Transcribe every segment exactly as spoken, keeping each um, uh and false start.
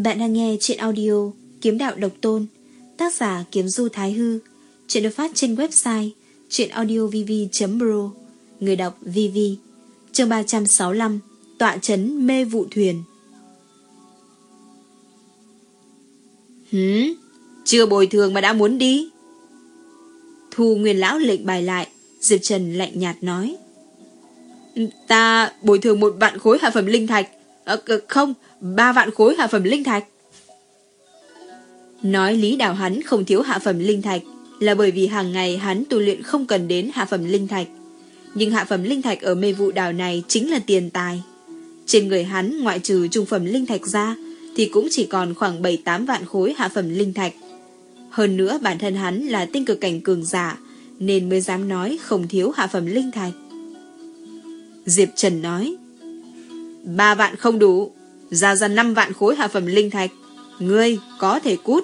Bạn đang nghe truyện audio Kiếm Đạo Độc Tôn, tác giả Kiếm Du Thái Hư. Truyện được phát trên website truyệnaudiovv chấm pro. Người đọc Vivi. Chương ba trăm sáu mươi lăm. Tọa trấn mê vụ thuyền. Hứ, chưa bồi thường mà đã muốn đi. Thu Nguyên lão lệnh bài lại. Diệp Trần lạnh nhạt nói: Ta bồi thường một vạn khối hạ phẩm linh thạch. À, không, ba vạn khối hạ phẩm linh thạch. Nói Lý Đào hắn không thiếu hạ phẩm linh thạch là bởi vì hàng ngày hắn tu luyện không cần đến hạ phẩm linh thạch. Nhưng hạ phẩm linh thạch ở mê vụ đảo này chính là tiền tài. Trên người hắn ngoại trừ trung phẩm linh thạch ra thì cũng chỉ còn khoảng bảy tám vạn khối hạ phẩm linh thạch. Hơn nữa bản thân hắn là tinh cực cảnh cường giả nên mới dám nói không thiếu hạ phẩm linh thạch. Diệp Trần nói: Ba vạn không đủ, ra ra năm vạn khối hạ phẩm linh thạch, ngươi có thể cút.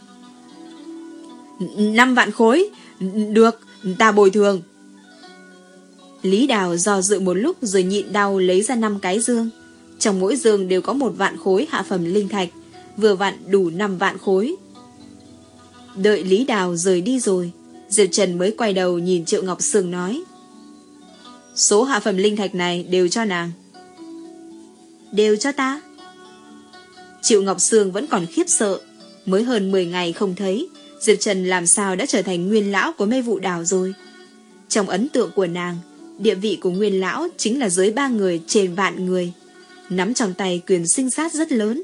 Năm vạn khối, được, ta bồi thường. Lý Đào do dự một lúc rồi nhịn đau lấy ra năm cái dương. Trong mỗi dương đều có một vạn khối hạ phẩm linh thạch, vừa vặn đủ năm vạn khối. Đợi Lý Đào rời đi rồi, Diệp Trần mới quay đầu nhìn Triệu Ngọc Sương nói: Số hạ phẩm linh thạch này đều cho nàng. Đều cho ta? Triệu Ngọc Sương vẫn còn khiếp sợ. Mới hơn mười ngày không thấy, Diệp Trần làm sao đã trở thành nguyên lão của mê vụ đảo rồi. Trong ấn tượng của nàng, địa vị của nguyên lão chính là dưới ba người trên vạn người, nắm trong tay quyền sinh sát rất lớn.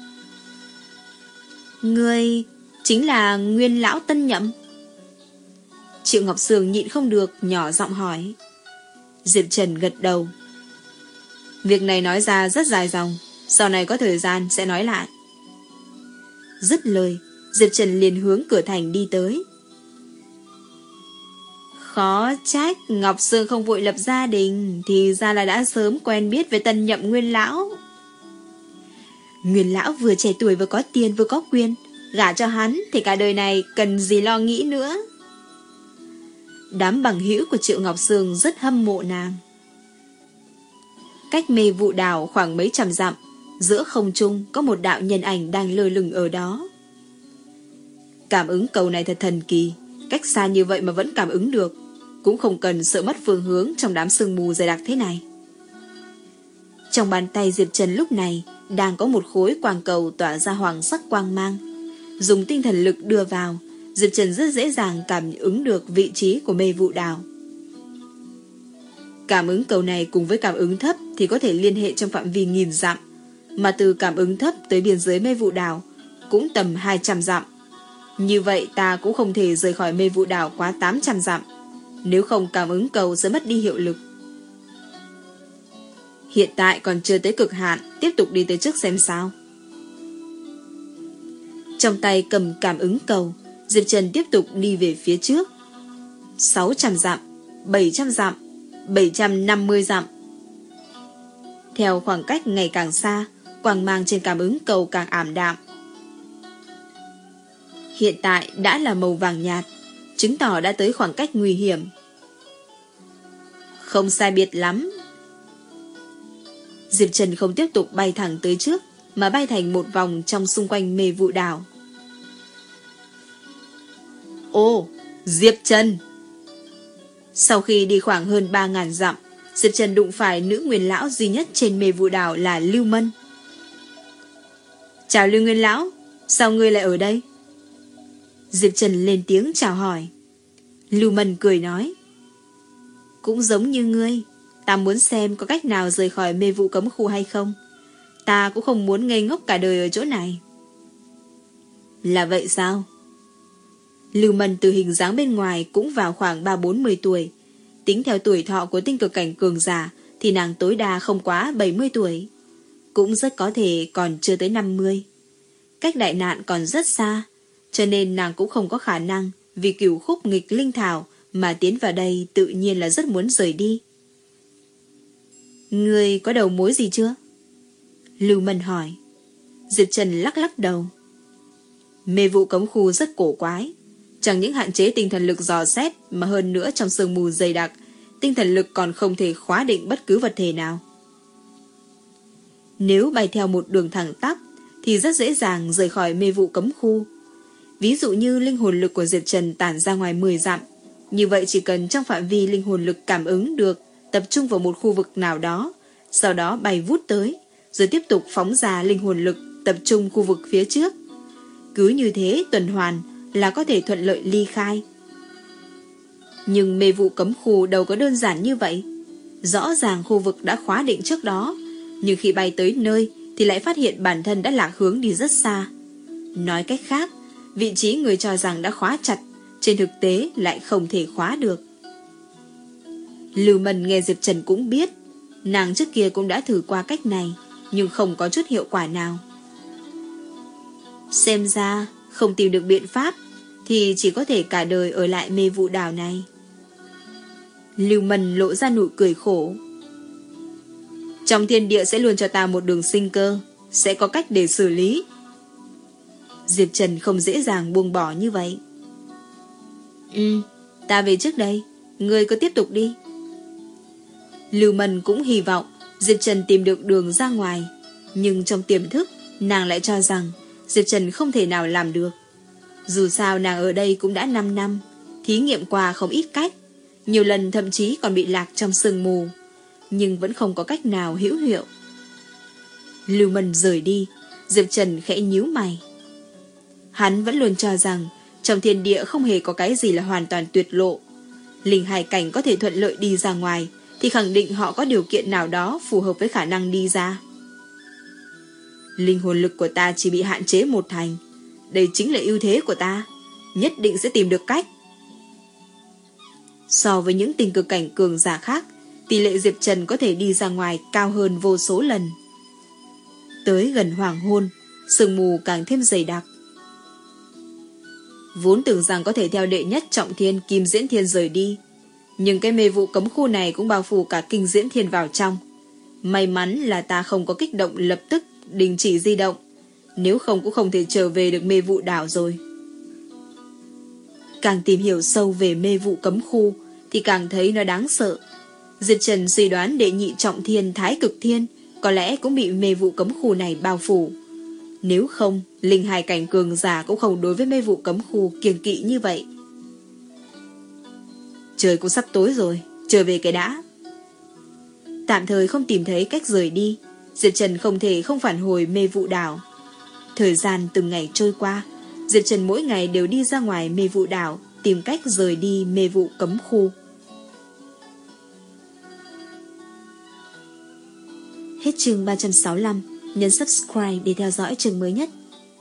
Ngươi chính là nguyên lão tân nhậm? Triệu Ngọc Sương nhịn không được nhỏ giọng hỏi. Diệp Trần gật đầu. Việc này nói ra rất dài dòng, sau này có thời gian sẽ nói lại. Dứt lời, Diệp Trần liền hướng cửa thành đi tới. Khó trách Ngọc Sương không vội lập gia đình, thì ra là đã sớm quen biết với tân nhậm nguyên lão. Nguyên lão vừa trẻ tuổi vừa có tiền vừa có quyền, gả cho hắn thì cả đời này cần gì lo nghĩ nữa. Đám bằng hữu của Triệu Ngọc Sương rất hâm mộ nàng. Cách mê vụ đảo khoảng mấy trăm dặm, giữa không trung có một đạo nhân ảnh đang lơ lửng ở đó. Cảm ứng cầu này thật thần kỳ, cách xa như vậy mà vẫn cảm ứng được, cũng không cần sợ mất phương hướng trong đám sương mù dày đặc thế này. Trong bàn tay Diệp Trần lúc này đang có một khối quang cầu tỏa ra hoàng sắc quang mang. Dùng tinh thần lực đưa vào, Diệp Trần rất dễ dàng cảm ứng được vị trí của mê vụ đảo. Cảm ứng cầu này cùng với cảm ứng thấp thì có thể liên hệ trong phạm vi nghìn dặm, mà từ cảm ứng thấp tới biên giới mê vụ đảo cũng tầm hai trăm dặm. Như vậy ta cũng không thể rời khỏi mê vụ đảo quá tám trăm dặm, nếu không cảm ứng cầu sẽ mất đi hiệu lực. Hiện tại còn chưa tới cực hạn, tiếp tục đi tới trước xem sao. Trong tay cầm cảm ứng cầu, Diệp Trần tiếp tục đi về phía trước. sáu trăm dặm, bảy trăm dặm, bảy trăm năm mươi dặm. Theo khoảng cách ngày càng xa, quang mang trên cảm ứng cầu càng ảm đạm. Hiện tại đã là màu vàng nhạt, chứng tỏ đã tới khoảng cách nguy hiểm. Không sai biệt lắm. Diệp Trần không tiếp tục bay thẳng tới trước, mà bay thành một vòng trong xung quanh mê vụ đảo. Ồ, Diệp Trần! Sau khi đi khoảng hơn ba ngàn dặm, Diệp Trần đụng phải nữ nguyên lão duy nhất trên mê vụ đảo là Lưu Mân. Chào Lưu Nguyên lão, sao ngươi lại ở đây? Diệp Trần lên tiếng chào hỏi. Lưu Mân cười nói: Cũng giống như ngươi, ta muốn xem có cách nào rời khỏi mê vụ cấm khu hay không. Ta cũng không muốn ngây ngốc cả đời ở chỗ này. Là vậy sao? Lưu Mân từ hình dáng bên ngoài cũng vào khoảng ba bốn mươi tuổi. Tính theo tuổi thọ của tinh cực cảnh cường giả thì nàng tối đa không quá bảy mươi tuổi. Cũng rất có thể còn chưa tới năm mươi. Cách đại nạn còn rất xa, cho nên nàng cũng không có khả năng vì cửu khúc nghịch linh thảo mà tiến vào đây, tự nhiên là rất muốn rời đi. Ngươi có đầu mối gì chưa? Lưu Mân hỏi. Diệp Trần lắc lắc đầu. Mê vụ cấm khu rất cổ quái, chẳng những hạn chế tinh thần lực dò xét, mà hơn nữa trong sương mù dày đặc, tinh thần lực còn không thể khóa định bất cứ vật thể nào. Nếu bay theo một đường thẳng tắp thì rất dễ dàng rời khỏi mê vụ cấm khu. Ví dụ như linh hồn lực của Diệp Trần tản ra ngoài mười dặm, như vậy chỉ cần trong phạm vi linh hồn lực cảm ứng được, tập trung vào một khu vực nào đó, sau đó bay vút tới, rồi tiếp tục phóng ra linh hồn lực tập trung khu vực phía trước. Cứ như thế tuần hoàn là có thể thuận lợi ly khai. Nhưng mê vụ cấm khu đâu có đơn giản như vậy. Rõ ràng khu vực đã khóa định trước đó, nhưng khi bay tới nơi thì lại phát hiện bản thân đã lạc hướng đi rất xa. Nói cách khác, vị trí người cho rằng đã khóa chặt, trên thực tế lại không thể khóa được. Lưu Mân nghe Diệp Trần cũng biết, nàng trước kia cũng đã thử qua cách này, nhưng không có chút hiệu quả nào. Xem ra không tìm được biện pháp thì chỉ có thể cả đời ở lại mê vụ đảo này. Lưu Mân lộ ra nụ cười khổ. Trong thiên địa sẽ luôn cho ta một đường sinh cơ, sẽ có cách để xử lý. Diệp Trần không dễ dàng buông bỏ như vậy. Ừ, ta về trước đây, ngươi cứ tiếp tục đi. Lưu Mân cũng hy vọng Diệp Trần tìm được đường ra ngoài, nhưng trong tiềm thức nàng lại cho rằng Diệp Trần không thể nào làm được. Dù sao nàng ở đây cũng đã năm năm, thí nghiệm qua không ít cách, nhiều lần thậm chí còn bị lạc trong sương mù, nhưng vẫn không có cách nào hữu hiệu. Lưu Mân rời đi, Diệp Trần khẽ nhíu mày. Hắn vẫn luôn cho rằng trong thiên địa không hề có cái gì là hoàn toàn tuyệt lộ. Linh hải cảnh có thể thuận lợi đi ra ngoài thì khẳng định họ có điều kiện nào đó phù hợp với khả năng đi ra. Linh hồn lực của ta chỉ bị hạn chế một thành. Đây chính là ưu thế của ta, nhất định sẽ tìm được cách. So với những tình cực cảnh cường giả khác, tỷ lệ Diệp Trần có thể đi ra ngoài cao hơn vô số lần. Tới gần hoàng hôn, sương mù càng thêm dày đặc. Vốn tưởng rằng có thể theo đệ nhất trọng thiên Kim Diễn Thiên rời đi, nhưng cái mê vụ cấm khu này cũng bao phủ cả Kinh Diễn Thiên vào trong. May mắn là ta không có kích động lập tức đình chỉ di động, nếu không cũng không thể trở về được mê vụ đảo rồi. Càng tìm hiểu sâu về mê vụ cấm khu thì càng thấy nó đáng sợ. Diệp Trần suy đoán đệ nhị trọng thiên Thái Cực Thiên có lẽ cũng bị mê vụ cấm khu này bao phủ. Nếu không, linh hài cảnh cường giả cũng không đối với mê vụ cấm khu kiêng kỵ như vậy. Trời cũng sắp tối rồi, trở về cái đã. Tạm thời không tìm thấy cách rời đi, Diệp Trần không thể không phản hồi mê vụ đảo. Thời gian từng ngày trôi qua, Diệp Trần mỗi ngày đều đi ra ngoài mê vụ đảo, tìm cách rời đi mê vụ cấm khu. Hết chương ba trăm sáu mươi lăm, nhấn subscribe để theo dõi chương mới nhất.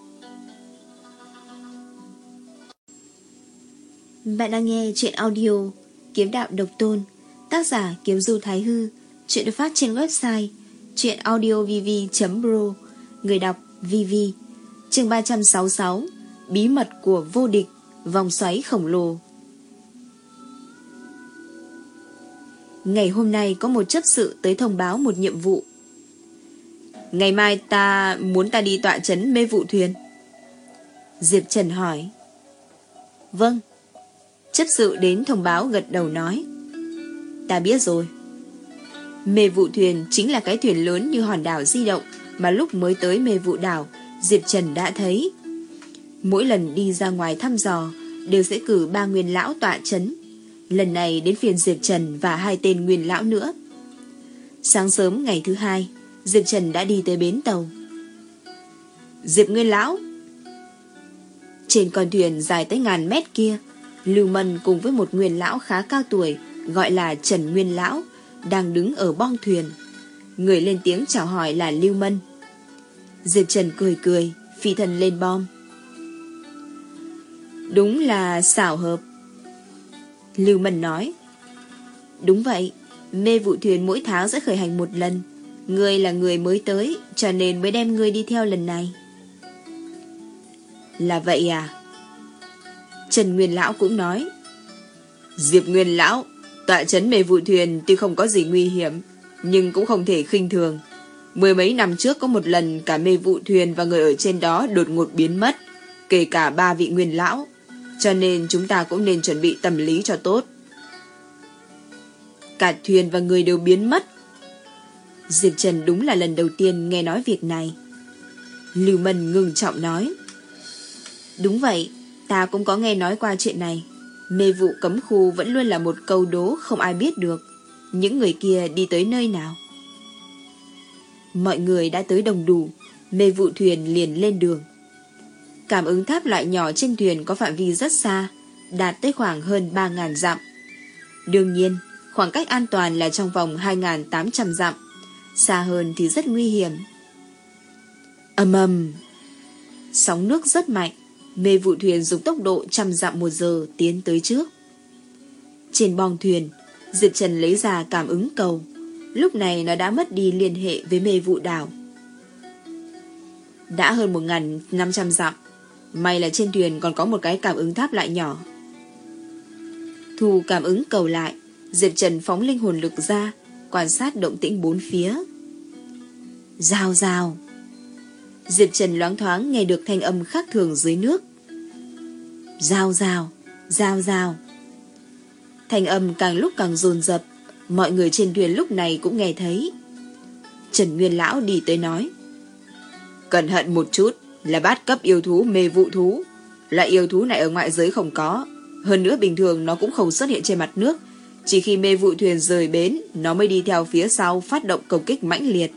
Bạn đang nghe chuyện audio Kiếm Đạo Độc Tôn, tác giả Kiếm Du Thái Hư, chuyện được phát trên website chuyenaudiovv chấm pro, người đọc vê vê. Chương ba trăm sáu mươi sáu, bí mật của vô địch, vòng xoáy khổng lồ. Ngày hôm nay có một chấp sự tới thông báo một nhiệm vụ. Ngày mai ta muốn ta đi tọa trấn mê vụ thuyền. Diệp Trần hỏi. Vâng. Chấp sự đến thông báo gật đầu nói. Ta biết rồi. Mê vụ thuyền chính là cái thuyền lớn như hòn đảo di động mà lúc mới tới mê vụ đảo Diệp Trần đã thấy. Mỗi lần đi ra ngoài thăm dò đều sẽ cử ba nguyên lão tọa trấn. Lần này đến phiên Diệp Trần và hai tên nguyên lão nữa. Sáng sớm ngày thứ hai, Diệp Trần đã đi tới bến tàu. Diệp Nguyên lão. Trên con thuyền dài tới ngàn mét kia, Lưu Mân cùng với một nguyên lão khá cao tuổi gọi là Trần Nguyên lão đang đứng ở bong thuyền. Người lên tiếng chào hỏi là Lưu Mân. Diệp Trần cười cười, phi thân lên bom. Đúng là xảo hợp. Lưu Mân nói. Đúng vậy, mê vụ thuyền mỗi tháng sẽ khởi hành một lần. Ngươi là người mới tới, cho nên mới đem ngươi đi theo lần này. Là vậy à? Trần Nguyên lão cũng nói. Diệp Nguyên lão, tọa trấn mê vụ thuyền tuy không có gì nguy hiểm, nhưng cũng không thể khinh thường. Mười mấy năm trước có một lần cả mê vụ thuyền và người ở trên đó đột ngột biến mất, kể cả ba vị nguyên lão, cho nên chúng ta cũng nên chuẩn bị tâm lý cho tốt. Cả thuyền và người đều biến mất. Diệp Trần đúng là lần đầu tiên nghe nói việc này. Lưu Mân ngừng trọng nói. Đúng vậy, ta cũng có nghe nói qua chuyện này. Mê vụ cấm khu vẫn luôn là một câu đố không ai biết được. Những người kia đi tới nơi nào? Mọi người đã tới đông đủ, mê vụ thuyền liền lên đường. Cảm ứng tháp loại nhỏ trên thuyền có phạm vi rất xa, đạt tới khoảng hơn ba nghìn dặm. Đương nhiên, khoảng cách an toàn là trong vòng hai nghìn tám trăm dặm. Xa hơn thì rất nguy hiểm. Ầm ầm, sóng nước rất mạnh. Mê vụ thuyền dùng tốc độ trăm dặm một giờ tiến tới trước. Trên boong thuyền, Diệp Trần lấy ra cảm ứng cầu. Lúc này nó đã mất đi liên hệ với mê vụ đảo. Đã hơn một nghìn năm trăm dặm. May là trên thuyền còn có một cái cảm ứng tháp lại nhỏ. Thu cảm ứng cầu lại, Diệp Trần phóng linh hồn lực ra, quan sát động tĩnh bốn phía. Rào rào. Diệp Trần loáng thoáng nghe được thanh âm khác thường dưới nước. Rào rào, rào rào. Thanh âm càng lúc càng dồn dập. Mọi người trên thuyền lúc này cũng nghe thấy. Trần Nguyên Lão đi tới nói. Cẩn thận một chút, là bát cấp yêu thú mê vụ thú. Loại yêu thú này ở ngoại giới không có. Hơn nữa bình thường nó cũng không xuất hiện trên mặt nước. Chỉ khi mê vụ thuyền rời bến, nó mới đi theo phía sau phát động công kích mãnh liệt.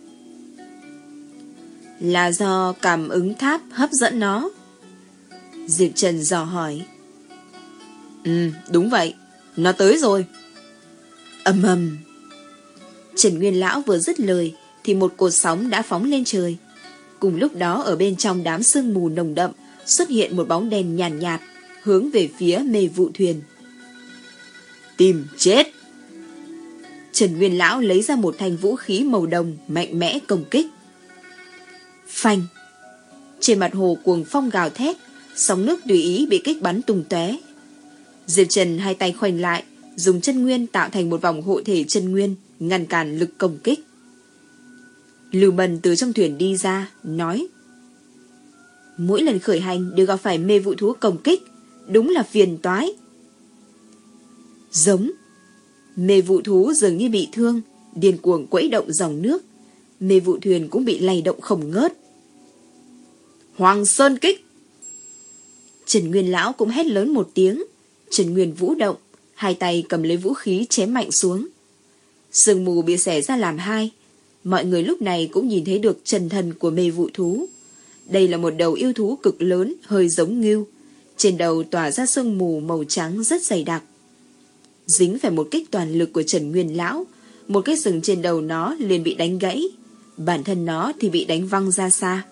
Là do cảm ứng tháp hấp dẫn nó? Diệp Trần dò hỏi. Ừ, đúng vậy. Nó tới rồi. Ầm ầm. Trần Nguyên Lão vừa dứt lời thì một cột sóng đã phóng lên trời. Cùng lúc đó ở bên trong đám sương mù nồng đậm xuất hiện một bóng đen nhàn nhạt, nhạt hướng về phía mê vụ thuyền. Tìm chết. Trần Nguyên Lão lấy ra một thanh vũ khí màu đồng mạnh mẽ công kích. Phanh. Trên mặt hồ cuồng phong gào thét, sóng nước tùy ý bị kích bắn tung tóe. Diệp Trần hai tay khoanh lại, dùng chân nguyên tạo thành một vòng hộ thể chân nguyên, ngăn cản lực công kích. Lưu Mân từ trong thuyền đi ra, nói. Mỗi lần khởi hành đều gặp phải mê vụ thú công kích, đúng là phiền toái. Giống. Mê vụ thú dường như bị thương, điên cuồng quẫy động dòng nước. Mê vụ thuyền cũng bị lay động không ngớt. Hoàng Sơn kích. Trần Nguyên Lão cũng hét lớn một tiếng. Trần Nguyên vũ động, hai tay cầm lấy vũ khí chém mạnh xuống. Sương mù bị xẻ ra làm hai. Mọi người lúc này cũng nhìn thấy được chân thân của mê vụ thú. Đây là một đầu yêu thú cực lớn, hơi giống ngưu. Trên đầu tỏa ra sương mù màu trắng rất dày đặc. Dính phải một kích toàn lực của Trần Nguyên Lão, một cái sừng trên đầu nó liền bị đánh gãy. Bản thân nó thì bị đánh văng ra xa.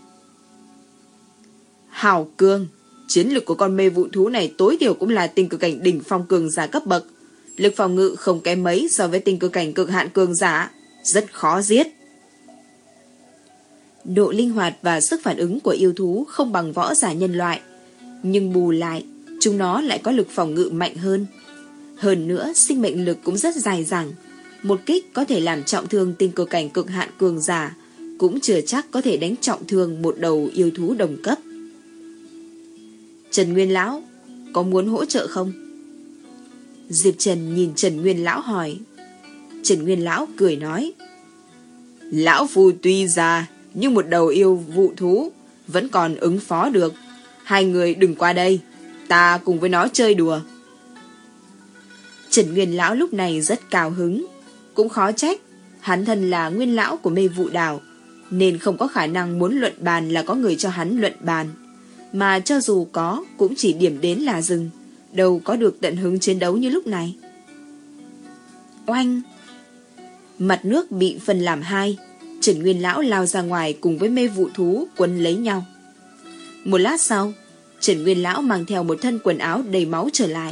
Hào Cương, chiến lực của con mê vụ thú này tối thiểu cũng là tinh cực cảnh đỉnh phong cường giả cấp bậc. Lực phòng ngự không kém mấy so với tinh cực cảnh cực hạn cường giả, rất khó giết. Độ linh hoạt và sức phản ứng của yêu thú không bằng võ giả nhân loại, nhưng bù lại, chúng nó lại có lực phòng ngự mạnh hơn. Hơn nữa, sinh mệnh lực cũng rất dài dẳng. Một kích có thể làm trọng thương tinh cực cảnh cực hạn cường giả, cũng chưa chắc có thể đánh trọng thương một đầu yêu thú đồng cấp. Trần Nguyên Lão, có muốn hỗ trợ không? Diệp Trần nhìn Trần Nguyên Lão hỏi. Trần Nguyên Lão cười nói. Lão Phu tuy già, nhưng một đầu yêu vụ thú vẫn còn ứng phó được. Hai người đừng qua đây, ta cùng với nó chơi đùa. Trần Nguyên Lão lúc này rất cao hứng. Cũng khó trách, hắn thân là nguyên lão của mê vụ đảo, nên không có khả năng muốn luận bàn là có người cho hắn luận bàn. Mà cho dù có, cũng chỉ điểm đến là dừng, đâu có được tận hứng chiến đấu như lúc này. Oanh! Mặt nước bị phân làm hai. Trần Nguyên Lão lao ra ngoài cùng với mê vụ thú quấn lấy nhau. Một lát sau, Trần Nguyên Lão mang theo một thân quần áo đầy máu trở lại.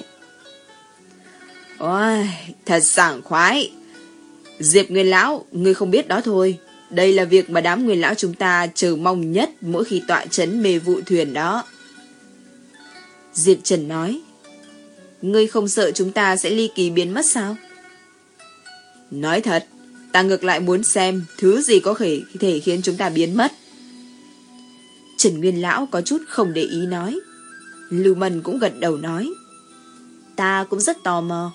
Ôi, thật sảng khoái. Diệp Nguyên Lão, ngươi không biết đó thôi. Đây là việc mà đám Nguyên Lão chúng ta chờ mong nhất mỗi khi tọa trấn mê vụ thuyền đó. Diệp Trần nói. Ngươi không sợ chúng ta sẽ ly kỳ biến mất sao? Nói thật, ta ngược lại muốn xem thứ gì có thể, thể khiến chúng ta biến mất. Trần Nguyên Lão có chút không để ý nói. Lưu Mân cũng gật đầu nói. Ta cũng rất tò mò.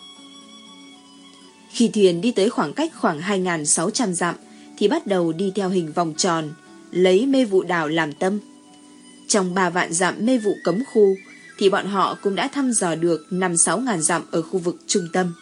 Khi thuyền đi tới khoảng cách khoảng hai nghìn sáu trăm dặm thì bắt đầu đi theo hình vòng tròn. lấy mê vụ đảo làm tâm. Trong ba vạn dặm mê vụ cấm khu thì bọn họ cũng đã thăm dò được năm sáu ngàn dặm ở khu vực trung tâm.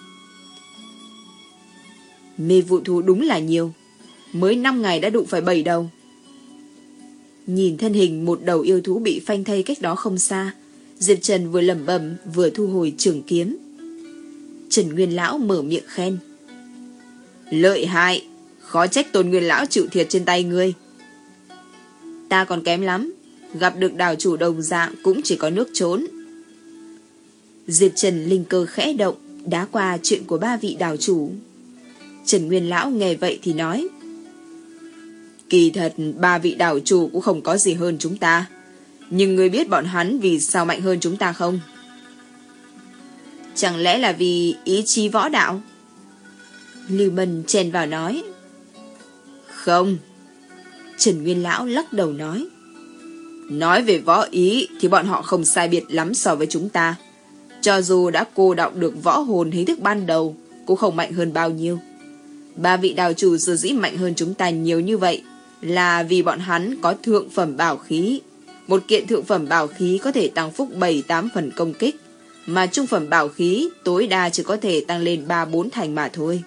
Mê vụ thú đúng là nhiều, mới năm ngày đã đụng phải bảy đầu. Nhìn thân hình một đầu yêu thú bị phanh thây cách đó không xa, Diệp Trần vừa lẩm bẩm vừa thu hồi trường kiếm. Trần Nguyên Lão mở miệng khen. Lợi hại, khó trách Tôn Nguyên Lão chịu thiệt trên tay ngươi. Ta còn kém lắm, gặp được đảo chủ đồng dạng cũng chỉ có nước trốn. Diệp Trần linh cơ khẽ động, đá qua chuyện của ba vị đảo chủ. Trần Nguyên Lão nghe vậy thì nói. Kỳ thật ba vị đảo chủ cũng không có gì hơn chúng ta, nhưng ngươi biết bọn hắn vì sao mạnh hơn chúng ta không? Chẳng lẽ là vì ý chí võ đạo? Lưu Mân chen vào nói. Không. Trần Nguyên Lão lắc đầu nói. Nói về võ ý thì bọn họ không sai biệt lắm so với chúng ta. Cho dù đã cô đọng được võ hồn hình thức ban đầu, cũng không mạnh hơn bao nhiêu. Ba vị đào chủ sở dĩ mạnh hơn chúng ta nhiều như vậy là vì bọn hắn có thượng phẩm bảo khí. Một kiện thượng phẩm bảo khí có thể tăng phúc bảy tám phần công kích, mà trung phẩm bảo khí tối đa chỉ có thể tăng lên ba bốn thành mà thôi.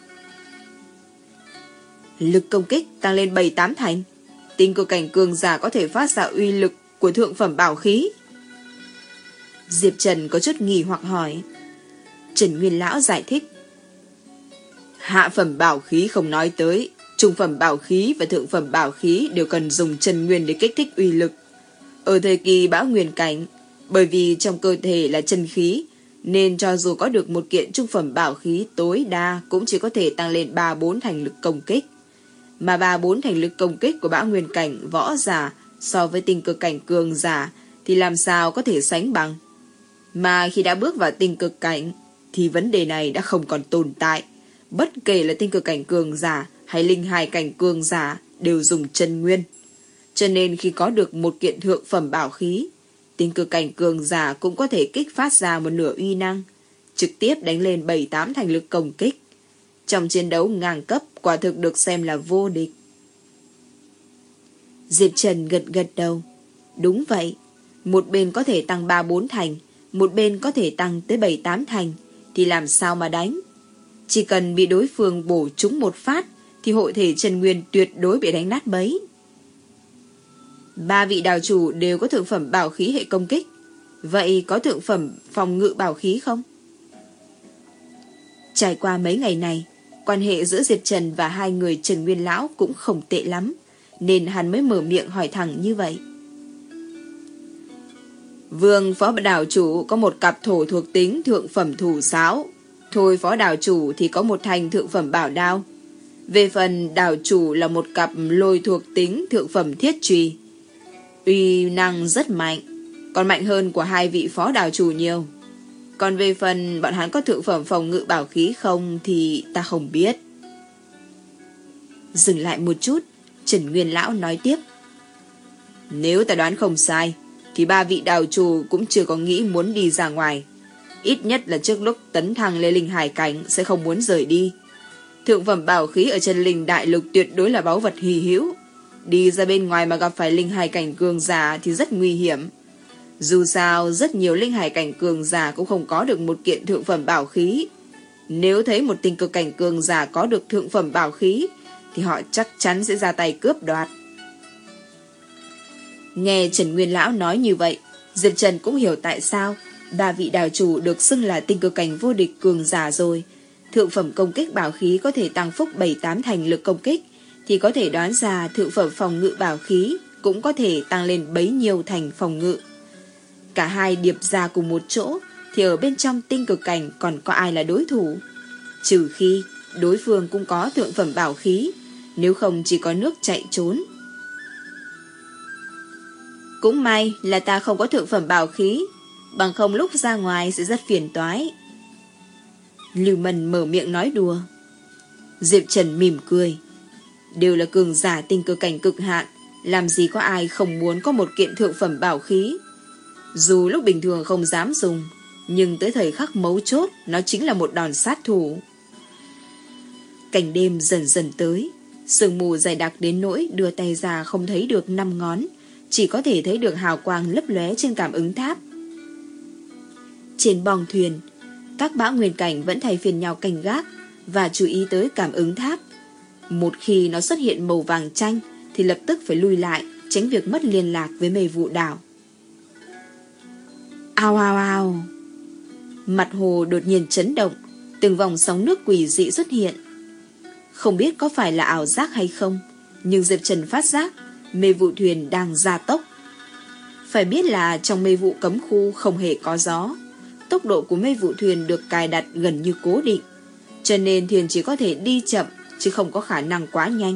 Lực công kích tăng lên bảy tám thành. Tinh cơ cảnh cường giả có thể phát ra uy lực của thượng phẩm bảo khí. Diệp Trần có chút nghi hoặc hỏi. Trần Nguyên Lão giải thích. Hạ phẩm bảo khí không nói tới, trung phẩm bảo khí và thượng phẩm bảo khí đều cần dùng chân nguyên để kích thích uy lực. Ở thời kỳ bão nguyên cảnh, bởi vì trong cơ thể là chân khí, nên cho dù có được một kiện trung phẩm bảo khí tối đa cũng chỉ có thể tăng lên ba bốn thành lực công kích. Mà ba bốn thành lực công kích của bão nguyên cảnh võ giả so với tinh cực cảnh cường giả thì làm sao có thể sánh bằng. Mà khi đã bước vào tinh cực cảnh thì vấn đề này đã không còn tồn tại. Bất kể là tinh cực cảnh cường giả hay linh hài cảnh cường giả đều dùng chân nguyên. Cho nên khi có được một kiện thượng phẩm bảo khí, tinh cực cảnh cường giả cũng có thể kích phát ra một nửa uy năng, trực tiếp đánh lên bảy tám thành lực công kích. Trong chiến đấu ngang cấp quả thực được xem là vô địch. Diệp Trần gật gật đầu. Đúng vậy, một bên có thể tăng ba bốn thành, một bên có thể tăng tới bảy tám thành, thì làm sao mà đánh? Chỉ cần bị đối phương bổ trúng một phát thì hội thể chân nguyên tuyệt đối bị đánh nát bấy. Ba vị đào chủ đều có thượng phẩm bảo khí hệ công kích. Vậy có thượng phẩm phòng ngự bảo khí không? Trải qua mấy ngày này, quan hệ giữa Diệp Trần và hai người Trần Nguyên Lão cũng không tệ lắm, nên hắn mới mở miệng hỏi thẳng như vậy. Vương phó đảo chủ có một cặp thổ thuộc tính thượng phẩm thủ sáo. Thôi phó đảo chủ thì có một thành thượng phẩm bảo đao. Về phần đảo chủ là một cặp lôi thuộc tính thượng phẩm thiết chùy. Uy năng rất mạnh, còn mạnh hơn của hai vị phó đảo chủ nhiều. Còn về phần bọn hắn có thượng phẩm phòng ngự bảo khí không thì ta không biết. Dừng lại một chút, Trần Nguyên Lão nói tiếp. Nếu ta đoán không sai thì ba vị đảo chủ cũng chưa có nghĩ muốn đi ra ngoài. Ít nhất là trước lúc tấn thăng lên linh hải cảnh sẽ không muốn rời đi. Thượng phẩm bảo khí ở chân linh đại lục tuyệt đối là báu vật hy hữu. Đi ra bên ngoài mà gặp phải linh hải cảnh cường giả thì rất nguy hiểm. Dù sao rất nhiều linh hải cảnh cường giả cũng không có được một kiện thượng phẩm bảo khí. Nếu thấy một tinh cực cảnh cường giả có được thượng phẩm bảo khí thì họ chắc chắn sẽ ra tay cướp đoạt. Nghe Trần Nguyên Lão nói như vậy, Diệp Trần cũng hiểu tại sao ba vị đảo chủ được xưng là tinh cực cảnh vô địch cường giả rồi. Thượng phẩm công kích bảo khí có thể tăng phúc bảy tám thành lực công kích, thì có thể đoán ra thượng phẩm phòng ngự bảo khí cũng có thể tăng lên bấy nhiêu thành phòng ngự. Cả hai điệp ra cùng một chỗ thì ở bên trong tinh cực cảnh còn có ai là đối thủ? Trừ khi đối phương cũng có thượng phẩm bảo khí, nếu không chỉ có nước chạy trốn. Cũng may là ta không có thượng phẩm bảo khí, bằng không lúc ra ngoài sẽ rất phiền toái. Lưu Mân mở miệng nói đùa. Diệp Trần mỉm cười. Đều là cường giả tinh cơ cảnh cực hạn, làm gì có ai không muốn có một kiện thượng phẩm bảo khí. Dù lúc bình thường không dám dùng, nhưng tới thời khắc mấu chốt nó chính là một đòn sát thủ. Cảnh đêm dần dần tới, Sương mù dày đặc đến nỗi đưa tay ra không thấy được năm ngón, chỉ có thể thấy được hào quang lấp lóe trên cảm ứng tháp. Trên bong thuyền, các bão nguyên cảnh vẫn thay phiên nhau canh gác và chú ý tới cảm ứng tháp. Một khi nó xuất hiện màu vàng chanh thì lập tức phải lui lại, tránh việc mất liên lạc với mê vụ đảo. Ao ao ao! Mặt hồ đột nhiên chấn động, từng vòng sóng nước quỷ dị xuất hiện. Không biết có phải là ảo giác hay không, nhưng Diệp Trần phát giác mê vụ thuyền đang gia tốc. Phải biết là trong mê vụ cấm khu không hề có gió, tốc độ của mê vụ thuyền được cài đặt gần như cố định, cho nên thuyền chỉ có thể đi chậm chứ không có khả năng quá nhanh.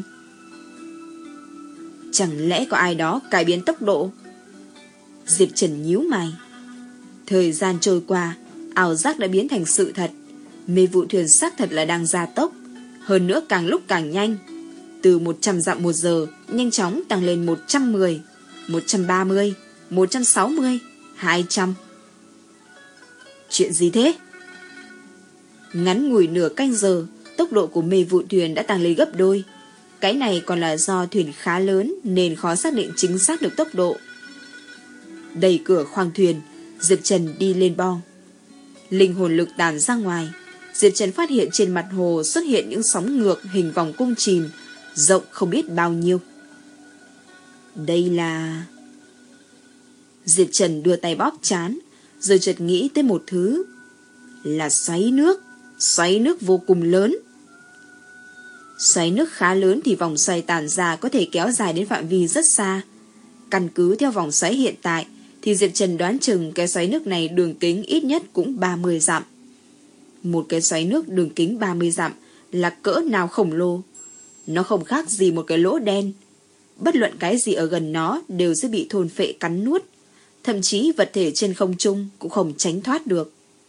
Chẳng lẽ có ai đó cải biến tốc độ? Diệp Trần nhíu mày. Thời gian trôi qua, ảo giác đã biến thành sự thật. Mê vụ thuyền xác thật là đang gia tốc, hơn nữa càng lúc càng nhanh. Từ một trăm dặm một giờ nhanh chóng tăng lên một trăm mười, một trăm ba mươi, một trăm sáu mươi, hai trăm. Chuyện gì thế? Ngắn ngủi nửa canh giờ, tốc độ của mê vụ thuyền đã tăng lên gấp đôi. Cái này còn là do thuyền khá lớn nên khó xác định chính xác được tốc độ. Đẩy cửa khoang thuyền, Diệp Trần đi lên bong. Linh hồn lực tản ra ngoài, Diệp Trần phát hiện trên mặt hồ xuất hiện những sóng ngược hình vòng cung chìm, rộng không biết bao nhiêu. Đây là... Diệp Trần đưa tay bóp trán, rồi chợt nghĩ tới một thứ. Là xoáy nước, xoáy nước vô cùng lớn. Xoáy nước khá lớn thì vòng xoay tản ra có thể kéo dài đến phạm vi rất xa. Căn cứ theo vòng xoáy hiện tại thì Diệp Trần đoán chừng cái xoáy nước này đường kính ít nhất cũng ba mươi dặm. Một cái xoáy nước đường kính ba mươi dặm là cỡ nào khổng lồ. Nó không khác gì một cái lỗ đen. Bất luận cái gì ở gần nó đều sẽ bị thôn phệ cắn nuốt. Thậm chí vật thể trên không trung cũng không tránh thoát được.